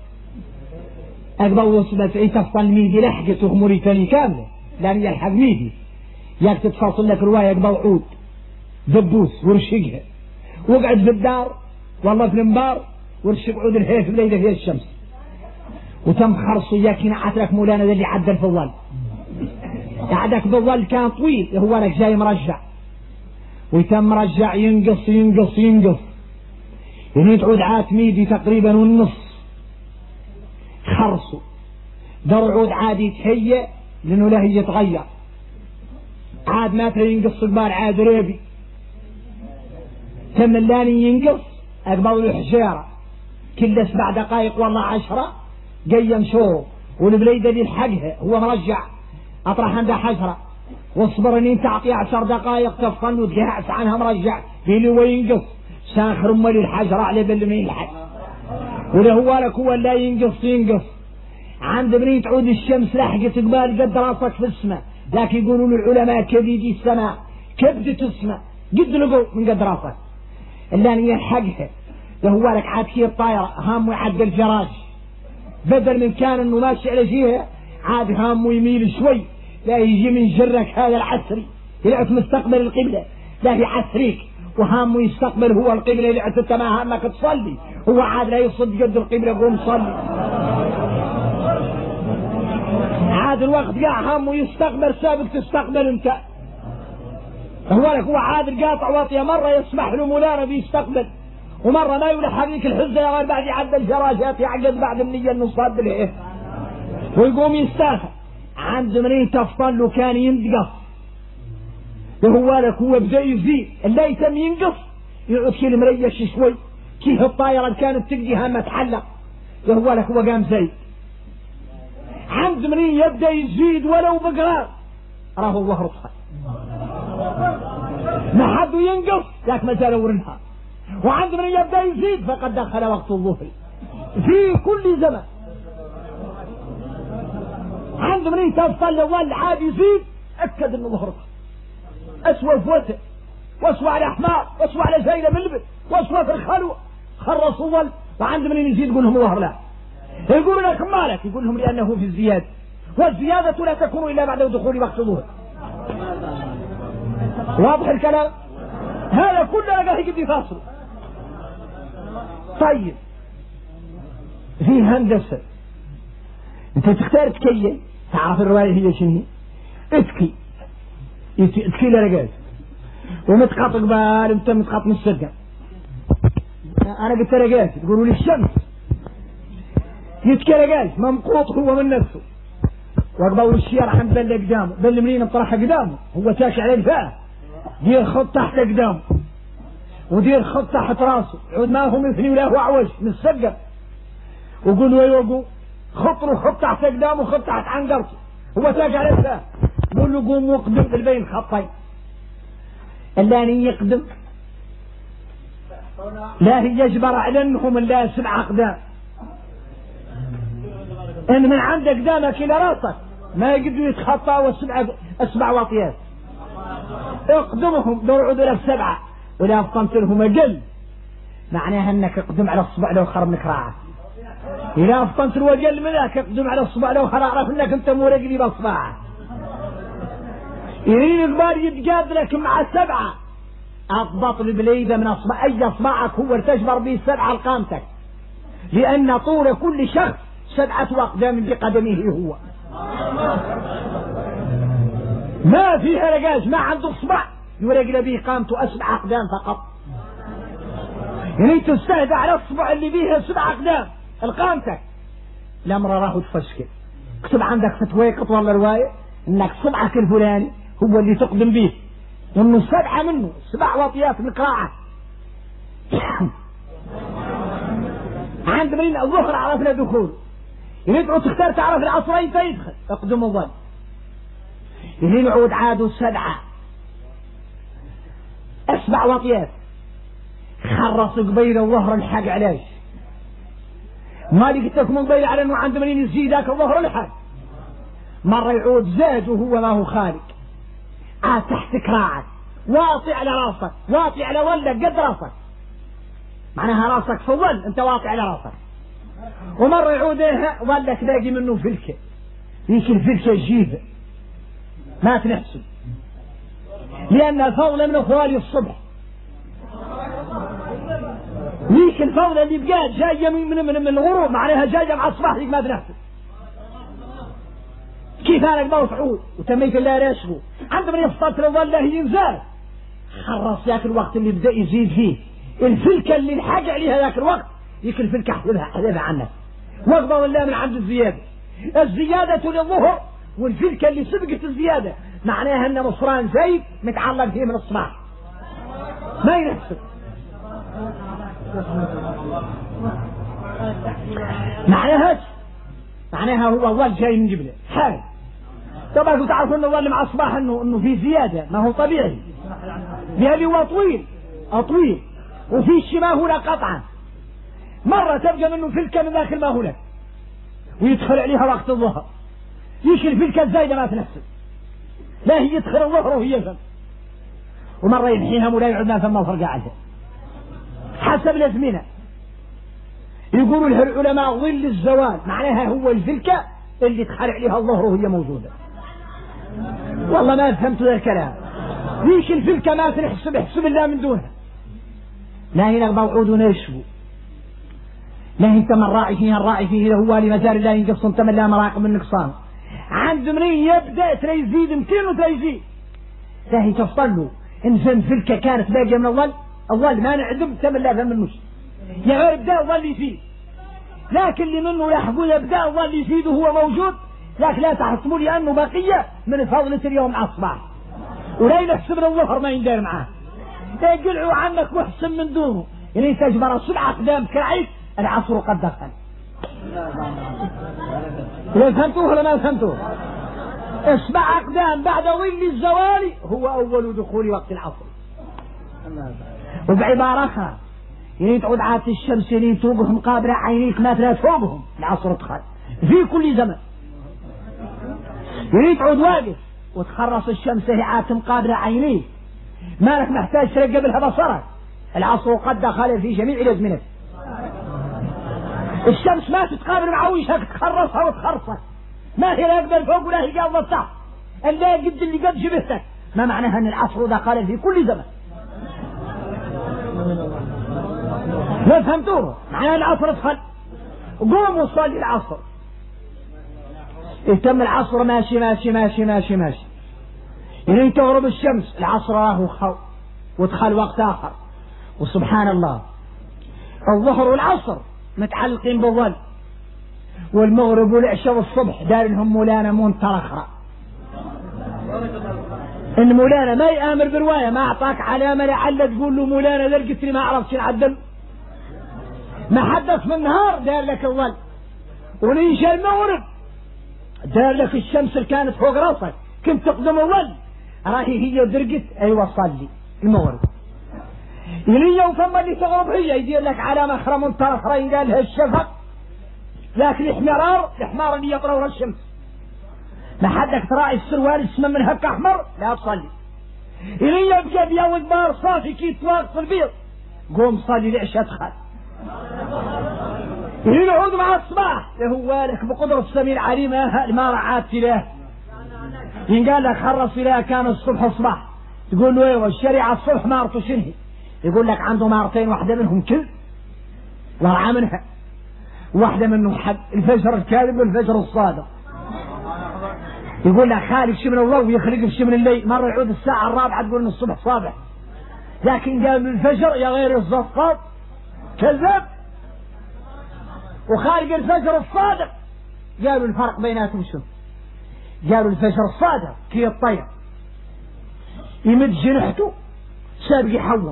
اقبل وصلت اي تفصل ميدي لحقت وغموري تاني كامله لان يلحق ميدي ياك تتفصل لك روايه اقبل عود دبوس ورشقها وقعد في الدار والله في المنبار ورشق عود الهيف بليله في الشمس وتم خرص اياك نعت لك مولانا اللي عدل في الظل قعدك بالظل كان طويل هو لك جاي مرجع ويتم مرجع ينقص يعني تعود عاد ميدي تقريبا والنص خرصه در عود عادي يتهيأ لانه لا يتغير عاد ما ترى ينقص البار عاد ريبي تم اللاني ينقص اقبض له حجاره كل 7 دقائق والله 10 قيم شوره والبليده اللي يلحقها هو مرجع اطرح عندها حجره واصبر اني تعطي 10 دقائق تفصل وتقعس عنها مرجع اللي هو ينقص ساخر امال الحجره على بل من يلحق ولا هو لك هو لا ينقص عند بني تعود الشمس لحقت قبال قد راسك في السماء لكن يقولون العلماء كبيدي السماء كبدة السماء قد لقوا من قد راسك الا ان يلحقها هو لك عاد كي الطايره هامه يعدل الفراش بدل من كان انه ماشي على جهه عاد هامه يميل شوي لا يجي من جرك هذا العسري يلعب مستقبل القبله لا يعسريك وهامه يستقبل هو القبله اللي انت ما هامك تصلي هو عاد لا يصد قد القبله قوم صلي عاد الوقت قاع هامه يستقبل سابق تستقبل انت هو لك هو عاد القاطع واطيه مره يسمح له مولانا بيستقبل ومره ما يلحق لك الحزه يا غير بعد يعدل الفراشات يعقد بعد النيه انه صاد بالايه ويقوم يستاخر عند منين تفصل له كان ينقص هو لك هو بدا يزيد اللي يتم ينقص يقعد كل مريش شوي كيف الطائرة اللي كانت تجي هامة تحلق يهو لك وقام زيد عند منين يبدأ يزيد ولو بقرار راه الله رفض ما حد ينقص لك مجال ورنها، وعند من يبدأ يزيد فقد دخل وقت الظهر في كل زمن. عند من تفصل الظل عاد يزيد أكد أنه ظهر أسوى في وته وأسوى على حمار وأسوى على زينة بالبت وأسوى في الخلوة خرص الظل، وعند من يزيد يقول لهم ظهر لا، يقول لك مالك، يقول لهم لأنه في الزيادة، والزيادة لا تكون إلا بعد دخول وقت الظهر. واضح الكلام؟ هذا كله لقاه يقدر يفاصل. طيب في هندسة انت تختار تكيل، تعرف الرواية هي شنو؟ اتكي لرقاز ومتقاط قبال انت متقاط من السجن. انا قلت رقاز تقولوا لي الشمس، يتكي رقاز ممقوط هو من نفسه، وقبل الشيار حمد بل قدامه بل منين اطرحها قدامه هو تاشي على الفاه، دير خط تحت قدامه ودير خط تحت راسه، عود ما هو مثلي ولا هو اعوج من السقف، وقول ويوقو خط له خط تحت قدامه وخط تحت عنقرته، هو تاج على الفاه، قول له قوم واقدم بين خطين، اللاني يقدم لا هي يجبر على انهم لا 7 أقدام، ان من عند قدامك الى راسك ما يقدروا يتخطى أسبع واطيات، اقدمهم دور عدوا لك 7 ولا افطنت لهم اقل، معناها انك اقدم على الصبع لو خرب منك راعه، اذا افطنت له اقل منك اقدم على الصبع لو خرب اعرف انك انت مو رجلي باصبعه، يريد القبال يتقابلك مع 7 اضبط البليده من اصبع اي اصبعك هو تجبر به 7 لقامتك، لان طول كل شخص 7 أقدام بقدمه هو، ما فيها رجاج ما عنده اصبع يرجل به قامته 7 أقدام فقط، يعني تستهدى على الصبع اللي بيها 7 أقدام القامتك الامر راه تفشكل. اكتب عندك فتوى ولا روايه انك صبعك الفلاني هو اللي تقدم به، وانه 7 منه 7 واطيات من القراعه. عند من الظهر عرفنا دخول، يدعو تختار تعرف العصرين فيدخل اقدم الظل، يهين عود عادوا 7 واطيات خرص قبيل الظهر الحق علاش ما قلت لكم قبيل على انه عند من يزيد ذاك الظهر الحق، مرة يعود زاد وهو ما هو خالق تحت كراعك واطي على راسك واطي على ولك قد راسك، معناها راسك في الظل انت واطي على راسك، ومرة يعود ولك باقي منه فلكة، يمكن الفلكة الجيدة ما تنحسب لأن الفضل من أخوالي الصبح، ليك الفضل اللي بقات جاية من الغروب معناها جاية مع الصباح ليك ما تنحسب، كيف أنا قبل تعود وتميت الله راشقه عند من يفصلت الظلة ينزال خرص ذاك الوقت اللي بدأ يزيد فيه الفلكة اللي الحاج عليها ذاك الوقت يك الفلكة حذبها عنك، واقبل الله من عند الزيادة للظهر، والفلكة اللي سبقت الزيادة معناها ان مصران زيد متعلق فيه من الصباح ما ينحسب، معناها هو الظل جاي من جبله حال. طبعا تعرفوا ان الظل مع الصباح انه في زيادة ما هو طبيعي، لأنه هو طويل وفي الشماهلة قطعا، مرة تبقى منه فلكة من داخل ماهولة ويدخل عليها وقت الظهر، يشيل الفلكة الزايدة ما تنحسب، لا هي يدخل الظهر وهي فم، ومرة ينحيها ولا يعود ما ثم الفرق عنها حسب الأزمنة. يقولوا له العلماء ظل الزوال معناها هو الفلكة اللي تدخل عليها الظهر وهي موجودة، والله ما فهمت ذا الكلام، ليش الفلكة ما تنحسب احسب الله من دونها، لا هنا موعودون يشبو، لا انت من راعي فيه هو لمزار الله ينقص انت من لا مراقب من نقصان، عند منين يبدأ ترى يزيد 200 وترى يزيد، لا هي تفصل له ان فلكة كانت باقية من الظل ما نعدم تمن لا فهم النص يعني يبدأ الظل يزيد، لكن اللي منه يحبو يبدأ الظل يزيد وهو موجود، لكن لا تحسبوا لأنه بقية من فضلة اليوم أصبح، ولا يحسب الظهر ما يندار معاه، يقلعوا عنك واحسن من دونه، يعني تجبر 7 أقدام كعيد العصر قد دخل. فهمتوه ولا ما فهمتوه؟ 7 أقدام بعد ظل الزوال هو أول دخول وقت العصر. وبعبارة أخرى يعني تعود عاد الشمس يعني توقف مقابل عينيك مثلا فوقهم العصر دخل في كل زمن. يعني تعود واقف وتخرص الشمس هي عاد مقابل عينيك مالك محتاج ترقب لها بصرك العصر قد دخل في جميع الأزمنة. الشمس ما تتقابل مع وجهك تخرصها وتخرصك ما هي لا يقبل فوق ولا هي قابله تحت الا قد اللي قد جبهتك. ما معناها ان العصر دخل في كل زمن. ما فهمتوه؟ معناها العصر دخل قوم وصلي العصر. اهتم العصر ماشي ماشي ماشي ماشي ماشي إلين تغرب الشمس العصر راه خو ودخل وقت آخر. وسبحان الله الظهر والعصر متعلقين بالظل والمغرب والعشاء والصبح دار لهم مولانا منتر أخرى. إن مولانا ما يآمر برواية ما أعطاك علامة لعل تقول له مولانا لقيت لي ما أعرفش نعدل. ما حدث من نهار دار لك الظل ونيجي المغرب دار لك الشمس اللي كانت فوق راسك كنت تقدم الظل راهي هي درقت أيوة صلي المغرب. يلي وثم اللي تغرب هي يدير لك علامة أخرى منتر أخرى قال لها الشفق لكن الحمار اللي يطلعوا الشمس. ما حدك تراعي السروال اسمه من هك أحمر لا تصلي. يلي يبقى بياود بار صافي كي تواقف البيض قوم صلي العشاء دخل. يلي يعود مع الصباح هو لك بقدرة السميع العليم ما رعات له قال لك خرص إليها كان الصبح الصباح تقول له ايوه الشريعة الصبح مارته شنهي يقول لك عنده مارتين واحدة منهم كل ورعى منها واحدة منهم حق الفجر الكاذب والفجر الصادق. يقول لك خالق شي من الله ويخلق شي من الليل مرة يعود الساعة 4 تقول ان الصبح صابح لكن قال من الفجر يا غير الزفاط كذب. وخالق الفجر الصادق قالوا الفرق بيناتهم شو قالوا الفجر الصادق كي الطير يمد جنحته سابق يحوى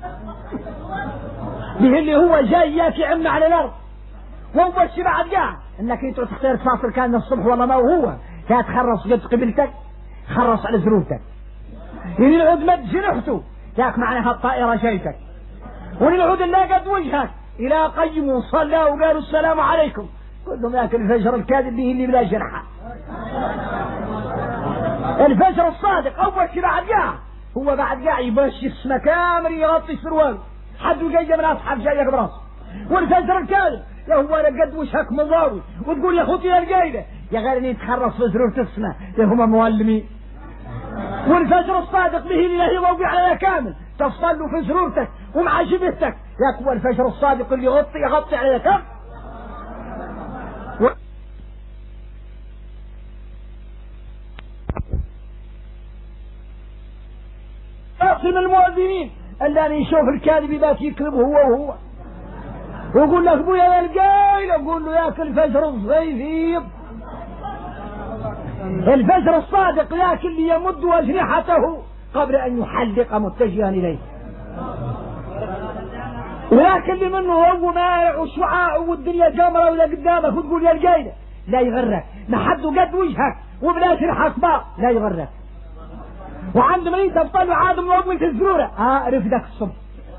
به اللي هو جاي ياكي عمنا على الارض وهو الشي بعد قاعد انك انت تختار تفاصل كان الصبح والله ما هو كانت تخرص قد قبلتك خرص على زروتك يعني العود مد جنحته ذاك معناها الطائرة جايتك وللعود اللي قد وجهك الى قيموا صلى وقالوا السلام عليكم قل لهم ذاك الفجر الكاذب به اللي بلا جنحه. الفجر الصادق اول شي بعد قاع هو بعد قاع يبشر اسمه كامل يغطي سروال حد وجاي من اصحاب جايك براسه. والفجر الكاذب يا هو قد وشك مضاوي وتقول يا اخوتي يا القايله يا غير اني تخرص في زرور تسمه يا هم موالمين. والفجر الصادق به اللي يضوي على كامل تفصل له في زرورتك ومع جبهتك ياك هو الفجر الصادق اللي يغطي على كامل. من المؤذنين اللي يشوف الكاذب يبات يكذب هو وهو ويقول لك ابويا يا القايل اقول له ياك الفجر الصيفيض. الفجر الصادق لكن اللي يمد اجنحته قبل ان يحلق متجها اليه ولكن اللي منه هو مائع وشعاع والدنيا جمره ولا قدامك وتقول يا القايله لا يغرك ما حد قد وجهك وبلاش الحصباء لا يغرك. وعندما انت تطلع عاد موضوع الزروره رفدك الصبح.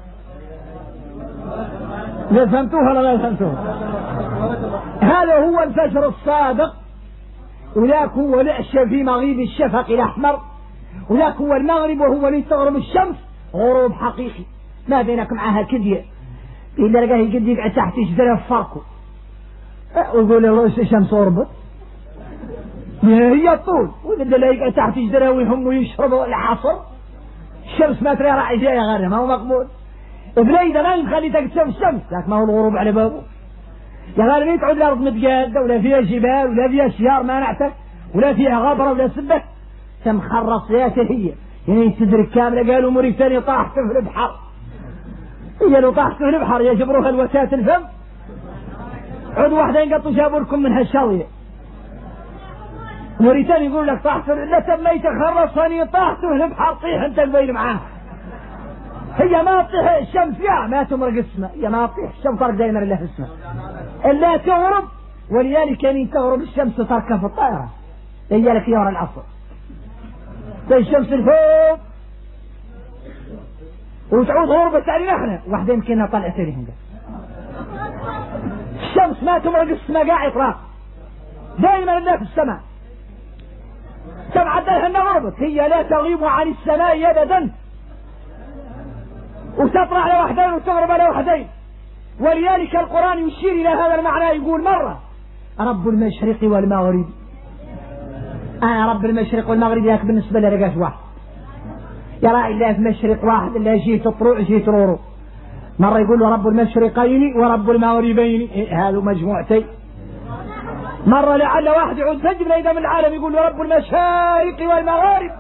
لا فهمتوه ولا لا فهمتوه؟ هذا هو الفجر الصادق وذاك هو العشاء في مغيب الشفق الاحمر وذاك هو المغرب وهو اللي تغرب الشمس غروب حقيقي ما بينك معها كديه الا لقاه قد يقعد تحت شجره فرقه ويقول له الشمس غربت هي طول وإذا لا يقعد تحت شجره ويهم ويشربوا العصر الشمس ما ترى راعي فيها يا غير ما هو مقبول. بليده ما يخلي تكتشف الشمس لكن ما هو الغروب على بابه يا غير تقعد الارض متقاده ولا فيها جبال ولا فيها شجار ما نعتك ولا فيها غبره ولا سبه تمخرص يا هي يعني تدرك كامله. قالوا موريتانيا طاحت في البحر هي لو طاحت في البحر يجبروها الوسات الفم عود واحده ينقطوا جابوا لكم منها الشاويه. موريتانيا يقول لك طاحت لا سميت خرصني طاحت في البحر طيح انت البين معاه هي ما تطيح الشمس يا ما تمرق السماء، هي ما تطيح الشمس فرق دائما الله في السماء إلا تغرب، ولذلك يعني تغرب الشمس تركب في الطائرة هي لك يورا العصر الشمس الفوق وتعود غربت علينا احنا واحدة يمكنها طلعت عليهم. الشمس ما تمرق السماء قاعد اطلاق دائما الله في السماء. تبعد لها انها غربت، هي لا تغيب عن السماء ابدا، وتطلع على وحدين وتغرب على وحدين. ولذلك القرآن يشير الى هذا المعنى، يقول مرة رب المشرق والمغرب، انا رب المشرق والمغرب، لكن بالنسبة لرقاش واحد يرى الله في مشرق واحد اللي جيت طلوع جيت رورو. مرة يقول رب المشرقين ورب المغربين، هذا مجموعتين. مرة لعل واحد يعود سجل إذا من العالم يقول رب المشارق والمغارب،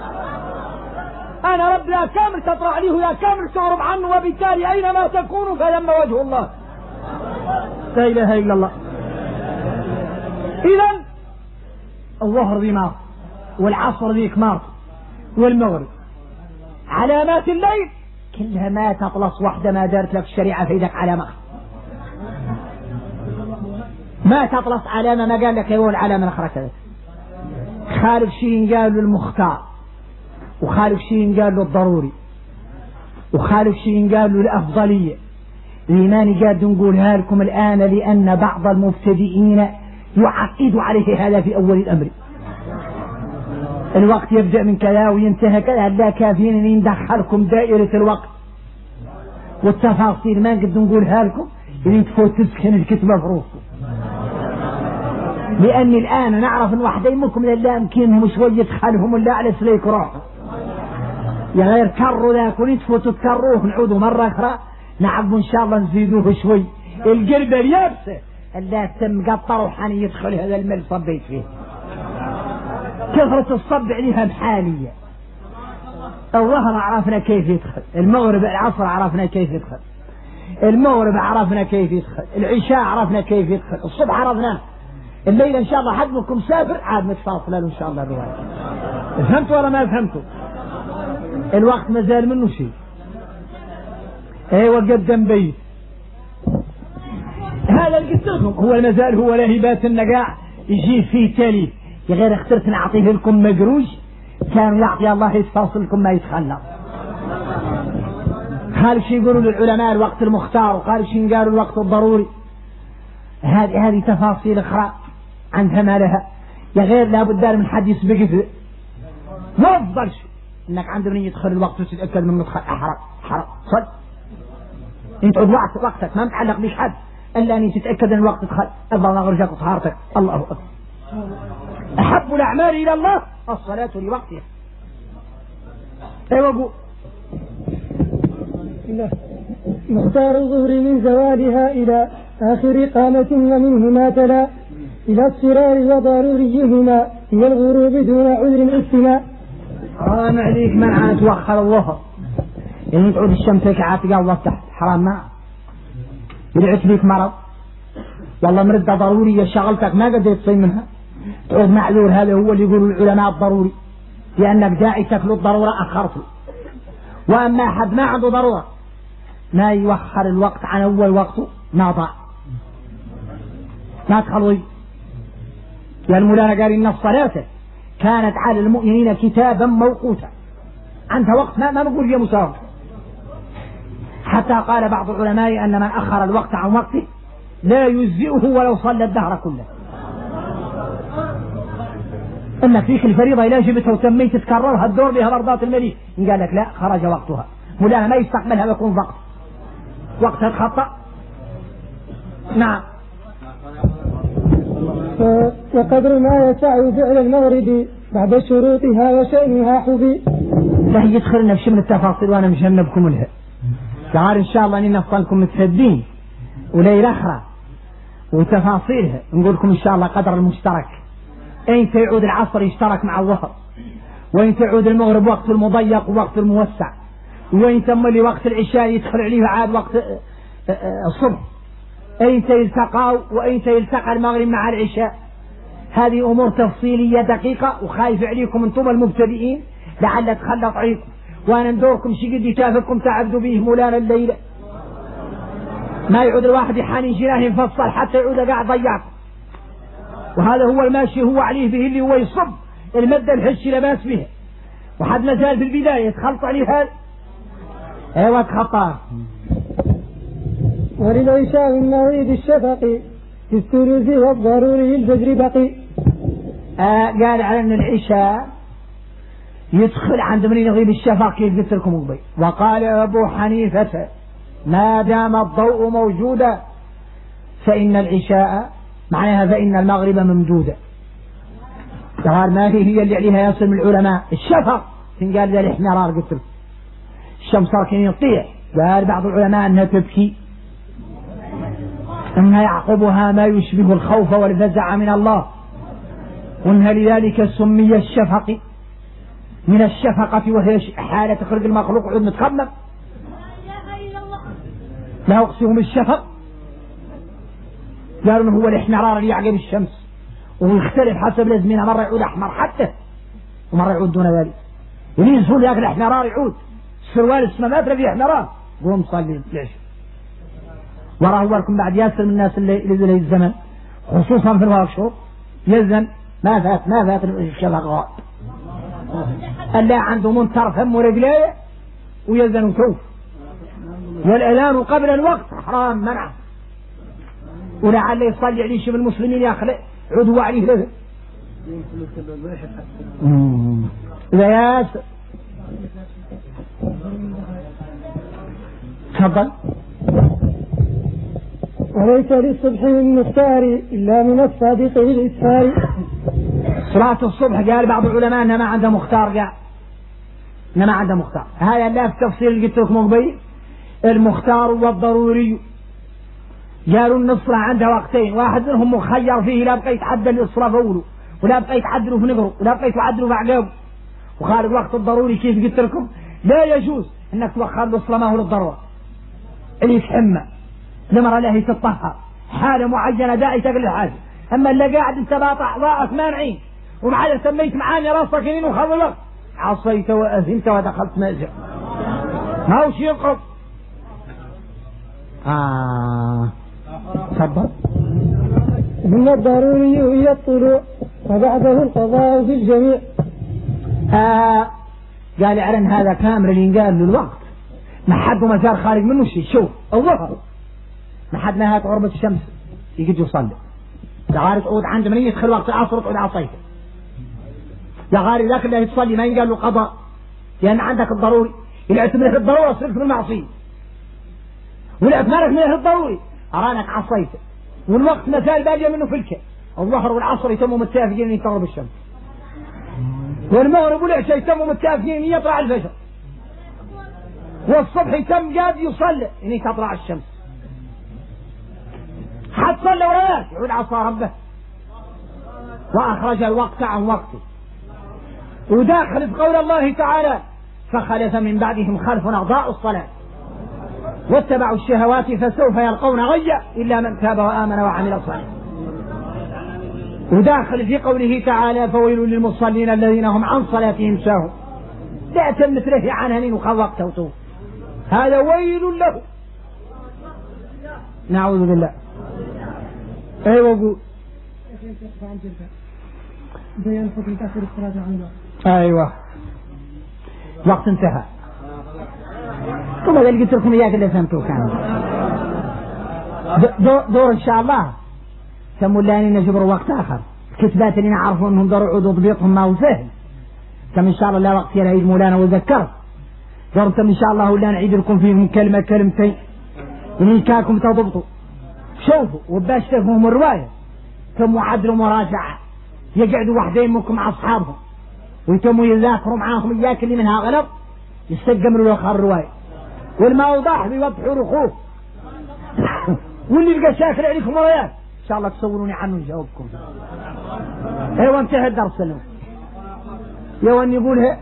أنا رب لا كامل تطلع عليه ولا كامل تغرب عنه، وبالتالي أينما تكون فلم وجه الله، لا إله إلا الله. إذن الظهر ذي مار، والعصر ذيك مار، والمغرب علامات الليل كلها ما تطلص واحدة ما دارت لك الشريعة في يدك علامة، ما تطلص علامة ما قال لك يقول علامة أخرى كذا. خالف شيء قال له المختار، وخالف شيء قال له الضروري، وخالف شيء قال له الأفضلية. الإيمان قاعد نقولها لكم الآن لأن بعض المبتدئين يعقد عليه هذا في أول الأمر. الوقت يبدأ من كذا وينتهى كذا، لا كافيين ان ندخلكم دائرة الوقت والتفاصيل ما نقدر نقولها لكم ان تفوت تسكن الكتبة في روحكم، لأني الآن نعرف ان واحدين منكم لا يمكنهم شوية تخلهم ولا على سليك روحهم، يا غير كروا ذاك ونتفوتوا تكروه نعودوا مرة أخرى نعبوا إن شاء الله نزيدوه شوي. القلب اليابسة اللي تم قطر وحاني يدخل هذا المل صبيت فيه، كثرة الصب عليها بحالية. الظهر عرفنا كيف يدخل، المغرب العصر عرفنا كيف يدخل، المغرب عرفنا كيف يدخل، العشاء عرفنا كيف يدخل، الصبح عرفناه، الليلة إن شاء الله حدكم سافر عاد متفاصلة إن شاء الله الرواية. فهمتوا ولا ما فهمتوا؟ الوقت ما زال منه شيء. ايوه قدم بيت هذا اللي قلت لكم هو المازال هو لهبات النقاع يجي فيه تالي، غير اخترت نعطيه لكم مقروج كان يعطي الله يتفاصل لكم ما يتخلى. قالوا شي يقولوا للعلماء الوقت المختار، وقالوا شي قالوا الوقت الضروري. هذه تفاصيل اخرى عندها ما لها، يا غير لابد من حد يسبق فيه. وافضل شيء انك عند من يدخل الوقت وتتاكد من مدخل حرق صد انت عد وقتك ما متعلق بيش حد الا ان تتاكد ان الوقت دخل. الله غرجك وطهارتك. الله اكبر. احب الاعمال الى الله الصلاه لوقتها. ايوه قول. مختار الظهر من زوالها الى اخر قامه ومنه ما تلا الى الصرار وضروريهما هي الغروب دون عذر استماء. حرام عليك منعها توخر الظهر يعني تعود الشمس كعات تقوى تحت حرام. ما يدعس بيك مرض والله مردة ضرورية شغلتك ما قدرت تصيم منها تعود معذور. هذا هو اللي يقولوا العلماء الضروري لأنك داعي تكل الضرورة أخرته. وأما أحد ما عنده ضرورة ما يوخر الوقت عن أول وقته ما ضاع ما تخلوي. يا المولانا قال إن الصلاة كانت على المؤمنين كتابا موقوتا. عندها وقت ما نقول فيه مساواة. حتى قال بعض العلماء أن من أخر الوقت عن وقته لا يجزئه ولو صلى الدهر كله. إنك فيك الفريضة إذا جبتها وتميت تكررها الدور بها مرضات المليك إن قال لك لا خرج وقتها مولانا ما يستقبلها ويكون وقتها تخطأ. نعم. وقدر ما يسع فعل المغرب بعد شروطها وشأنها حبي. لا يدخلنا في شمل التفاصيل وانا مجنبكم لها. تعال ان شاء الله اني نفصلكم متفدين وليلة اخرى وتفاصيلها نقول لكم ان شاء الله قدر المشترك. اين يعود العصر يشترك مع الظهر، وين يعود المغرب وقت المضيق ووقت الموسع، وين تم وقت العشاء يدخل عليه عاد وقت الصبح. اين يلتقى واين يلتقى المغرب مع العشاء. هذه امور تفصيلية دقيقة وخايف عليكم انتم المبتدئين لعل تخلط عليكم. وانا ندوركم شقد يتافكم تعبدوا به مولانا الليلة. ما يعود الواحد يحاني جناه ينفصل حتى يعود قاعد ضيعكم. وهذا هو الماشي هو عليه به اللي هو يصب المادة الحش لباس بها. وحد ما زال في البداية تخلط عليه هذا. ايوه تخطى. وللعشاء من موعد الشفق في الثلث والضروري الفجر بقي. قال على ان العشاء يدخل عند من يغيب الشفق كيف قلت لكم قبل. وقال ابو حنيفة ما دام الضوء موجودا فإن العشاء معناها فإن المغرب ممدودة. قال ما هي اللي عليها يصل من العلماء الشفق قال ذا الاحمرار قلت لكم الشمس كان يطيح. قال بعض العلماء انها تبكي انها يعقبها ما يشبه الخوف والفزع من الله وانها لذلك سمي الشفق من الشفقة وهي حالة تخرج المخلوق عود متخمم. لا أقسم بالشفق قالوا انه هو الاحمرار اللي يعقب الشمس ويختلف حسب الازمنة مرة يعود احمر حتى ومرة يعود دون ذلك. ينزل ياكل احمرار يعود السروال اسمه ما ترى فيه احمرار قوم صلي ليش. وراه لكم بعد ياسر من الناس اللي ذي الزمن خصوصا في الورشوب يزن ما فات الشفق غائب الا عنده منتر فم ورجليه ويزن وشوف. والاذان قبل الوقت حرام منع ولعل يصلي عليه شبه المسلمين يخلق عدو عليه له. إذا ياسر تفضل. وليس للصبح من مختار إلا من الصادق بالإسفار. صلاة الصبح قال بعض العلماء أنها ما عنده مختار قال أنها ما عنده مختار. هذا لا في تفصيل اللي قلت لكم قبل المختار والضروري. قالوا ان الصلاة عندها وقتين واحد منهم مخير فيه لا بقى يتعدل الصلاة فوله ولا بقى يتعدلوا في نقره ولا بقى يتعدلوا في عقابه. وخارج الوقت الضروري كيف قلت لكم لا يجوز انك توخر له الصلاة ما هو للضرورة اللي يتحمى لمرة لا هي تطهر حالة معينة داعي تقل الحاجة. اما اللي قاعد انت باطع اعضاءك مانعين ومعايا سميت معاني راسك يمين وخذ الوقت عصيت واذنت ودخلت مأزق ما هو شيء يقرب. تفضل. من الضروري هي الطلوع وبعده القضاء في الجميع. قال اعلن هذا كامل اللي قال للوقت ما حد ما صار خارج منه شيء. شوف الظهر ما حد نهات غربة الشمس يجي يصلي. يا غاري تعود عند من يدخل وقت العصر تعود عصيته. يا غاري ذاك اللي تصلي ما ينقال له قضاء لان عندك الضروري اللي اعتبره الضرورة صرت في المعصية والأثمارك منه الضروري أرانك عصيته والوقت مثال باقي منه فلكة. الظهر والعصر يتموا متفقين أن يتغرب الشمس والمغرب والعشاء يتموا متفقين أن يطلع الفجر والصبح يتم قاد يصلي أن تطلع الشمس. حد صلى وراك يعود عصى ربه وأخرج الوقت عن وقته. وداخل في قول الله تعالى فخلف من بعدهم خلف أضاعوا الصلاة واتبعوا الشهوات فسوف يلقون غيا إلا من تاب وآمن وعمل صالحا. وداخل في قوله تعالى فويل للمصلين الذين هم عن صلاتهم ساهون لا تمت له عنهن وخلق توتو هذا ويل له. نعوذ بالله. ايوه قول. ايوه وقت انتهى. ثم قال قلت لكم اياك اللي فهمتوه كان دور ان شاء الله سموا لاني نجبر وقت اخر. كتبات اللي نعرفوا انهم دور عود وضبيطهم ما هو سهل كم ان شاء الله لا وقت يلا يجي مولانا وذكرت قلت ان شاء الله ولا نعيد لكم فيهم كلمة كلمتين ونيكاكم تضبطوا. شوفوا وباش تفهموا الرواية ثم عدلوا مراجعة يقعدوا وحدين منكم مع اصحابهم ويتموا يذاكروا معاهم اياك اللي منها غلط يستقملوا له خار الرواية والما وضح بيوضحوا رخوه واللي يلقى شاكر عليكم روايات ان شاء الله تصوروني عنه نجاوبكم. ايوه انتهى الدرس له يوان يقولها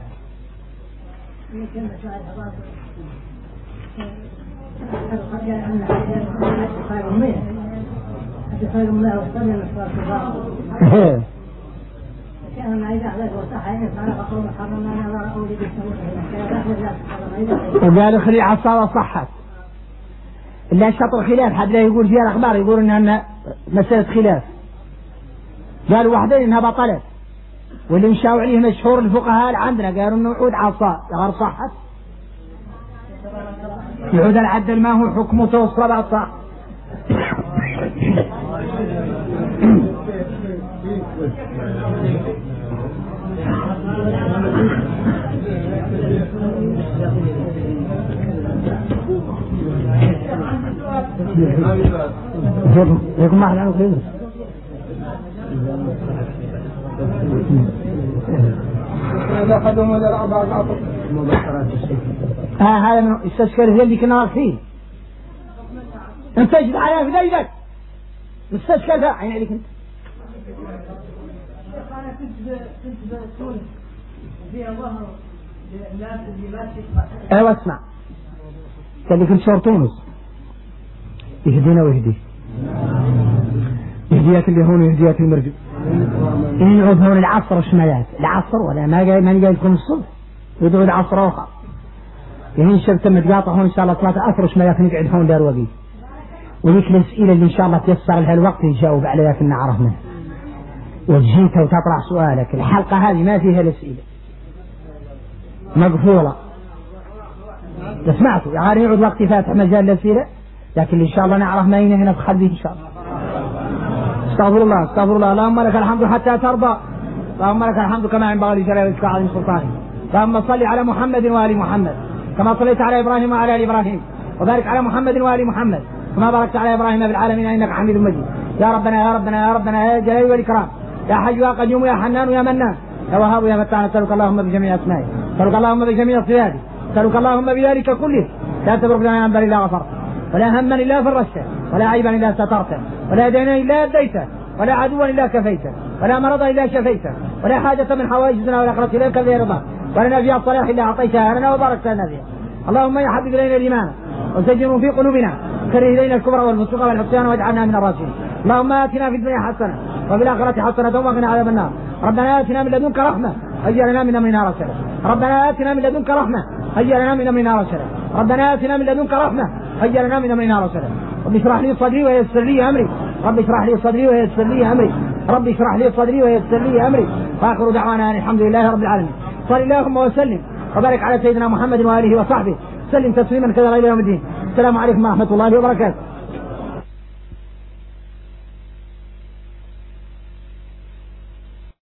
وقالوا خلي عصا وصحت إلا شطر خلاف حد لا يقول فيها الأخبار يقول إنها مسألة خلاف. قالوا واحدين إنها بطلت واللي مشاو عليه مشهور الفقهاء عندنا قالوا إنه عود عصا غير صحت يعود العدل ما هو حكمه توصل عصا. يكون واحد عنه خير هذا من استشكال زي اللي كنا فيه انت تجد على في ذلك استشكال ذا عين عليك انت ايوه اسمع قال لك الشهر تونس يهدينا ويهديه يهديات اللي هون ويهديات المرجو ينعود هون العصر الشمالات العصر ولا ما جاي لكم الصبح يدعو العصر اخر يهين شبت متقاطع هون ان شاء الله 3 افرش شمالات نقعد هون دار وقيل وليك الاسئله اللي ان شاء الله تيسر لها الوقت نجاوب عليها كنا عرفنا وجيت وتطلع سؤالك. الحلقه هذه ما فيها الاسئله مقفوله سمعتوا يعني يعود وقت فاتح مجال الاسئله لكن ان شاء الله نعرف ما هنا في قلبي ان شاء الله. استغفر الله استغفر الله. اللهم لك الحمد حتى ترضى اللهم لك الحمد كما ينبغي لجلالك وعظيم سلطانك. اللهم صل على محمد وآل محمد كما صليت على إبراهيم وعلى آل إبراهيم وبارك على محمد وآل محمد كما باركت على إبراهيم في العالمين إنك حميد مجيد. يا ربنا يا ربنا يا ربنا يا جلال والإكرام يا حي يا قيوم يا حنان يا منان يا وهاب يا فتان نسألك اللهم بجميع أسمائك نسألك اللهم بجميع صفاتك نسألك اللهم بذلك كله لا تبرك لنا ذنبا إلا غفرته ولا هما إلا فرجته ولا عيبا إلا سترته ولا دينا إلا أديته ولا عدوا إلا كفيته ولا مرضا إلا شفيته ولا حاجة من حوائجنا ولا قرة إليك إلا رضاك ولا فيها الصلاح إلا أعطيتها لنا وباركت لنا فيها. اللهم يا حبيب إلينا الإيمان وسجنه في قلوبنا كره إلينا الكبر والفسوق والعصيان واجعلنا من الراشدين. اللهم آتنا في الدنيا حسنة وفي الآخرة حسنة وقنا عذاب النار. ربنا آتنا من لدنك رحمة هيئ لنا من أمرنا رشدا. ربنا آتنا من لدنك رحمة هيئ لنا من أمرنا رشدا. ربنا آتنا من لدنك رحمة هيئ لنا من أمرنا رشدا. رب اشرح لي صدري ويسر لي أمري رب اشرح لي صدري ويسر لي أمري رب اشرح لي صدري ويسر لي أمري. وآخر دعوانا الحمد لله رب العالمين. صل اللهم وسلم وبارك على سيدنا محمد وآله وصحبه سلم تسليما كذا إلى يوم الدين. السلام عليكم ورحمة الله وبركاته.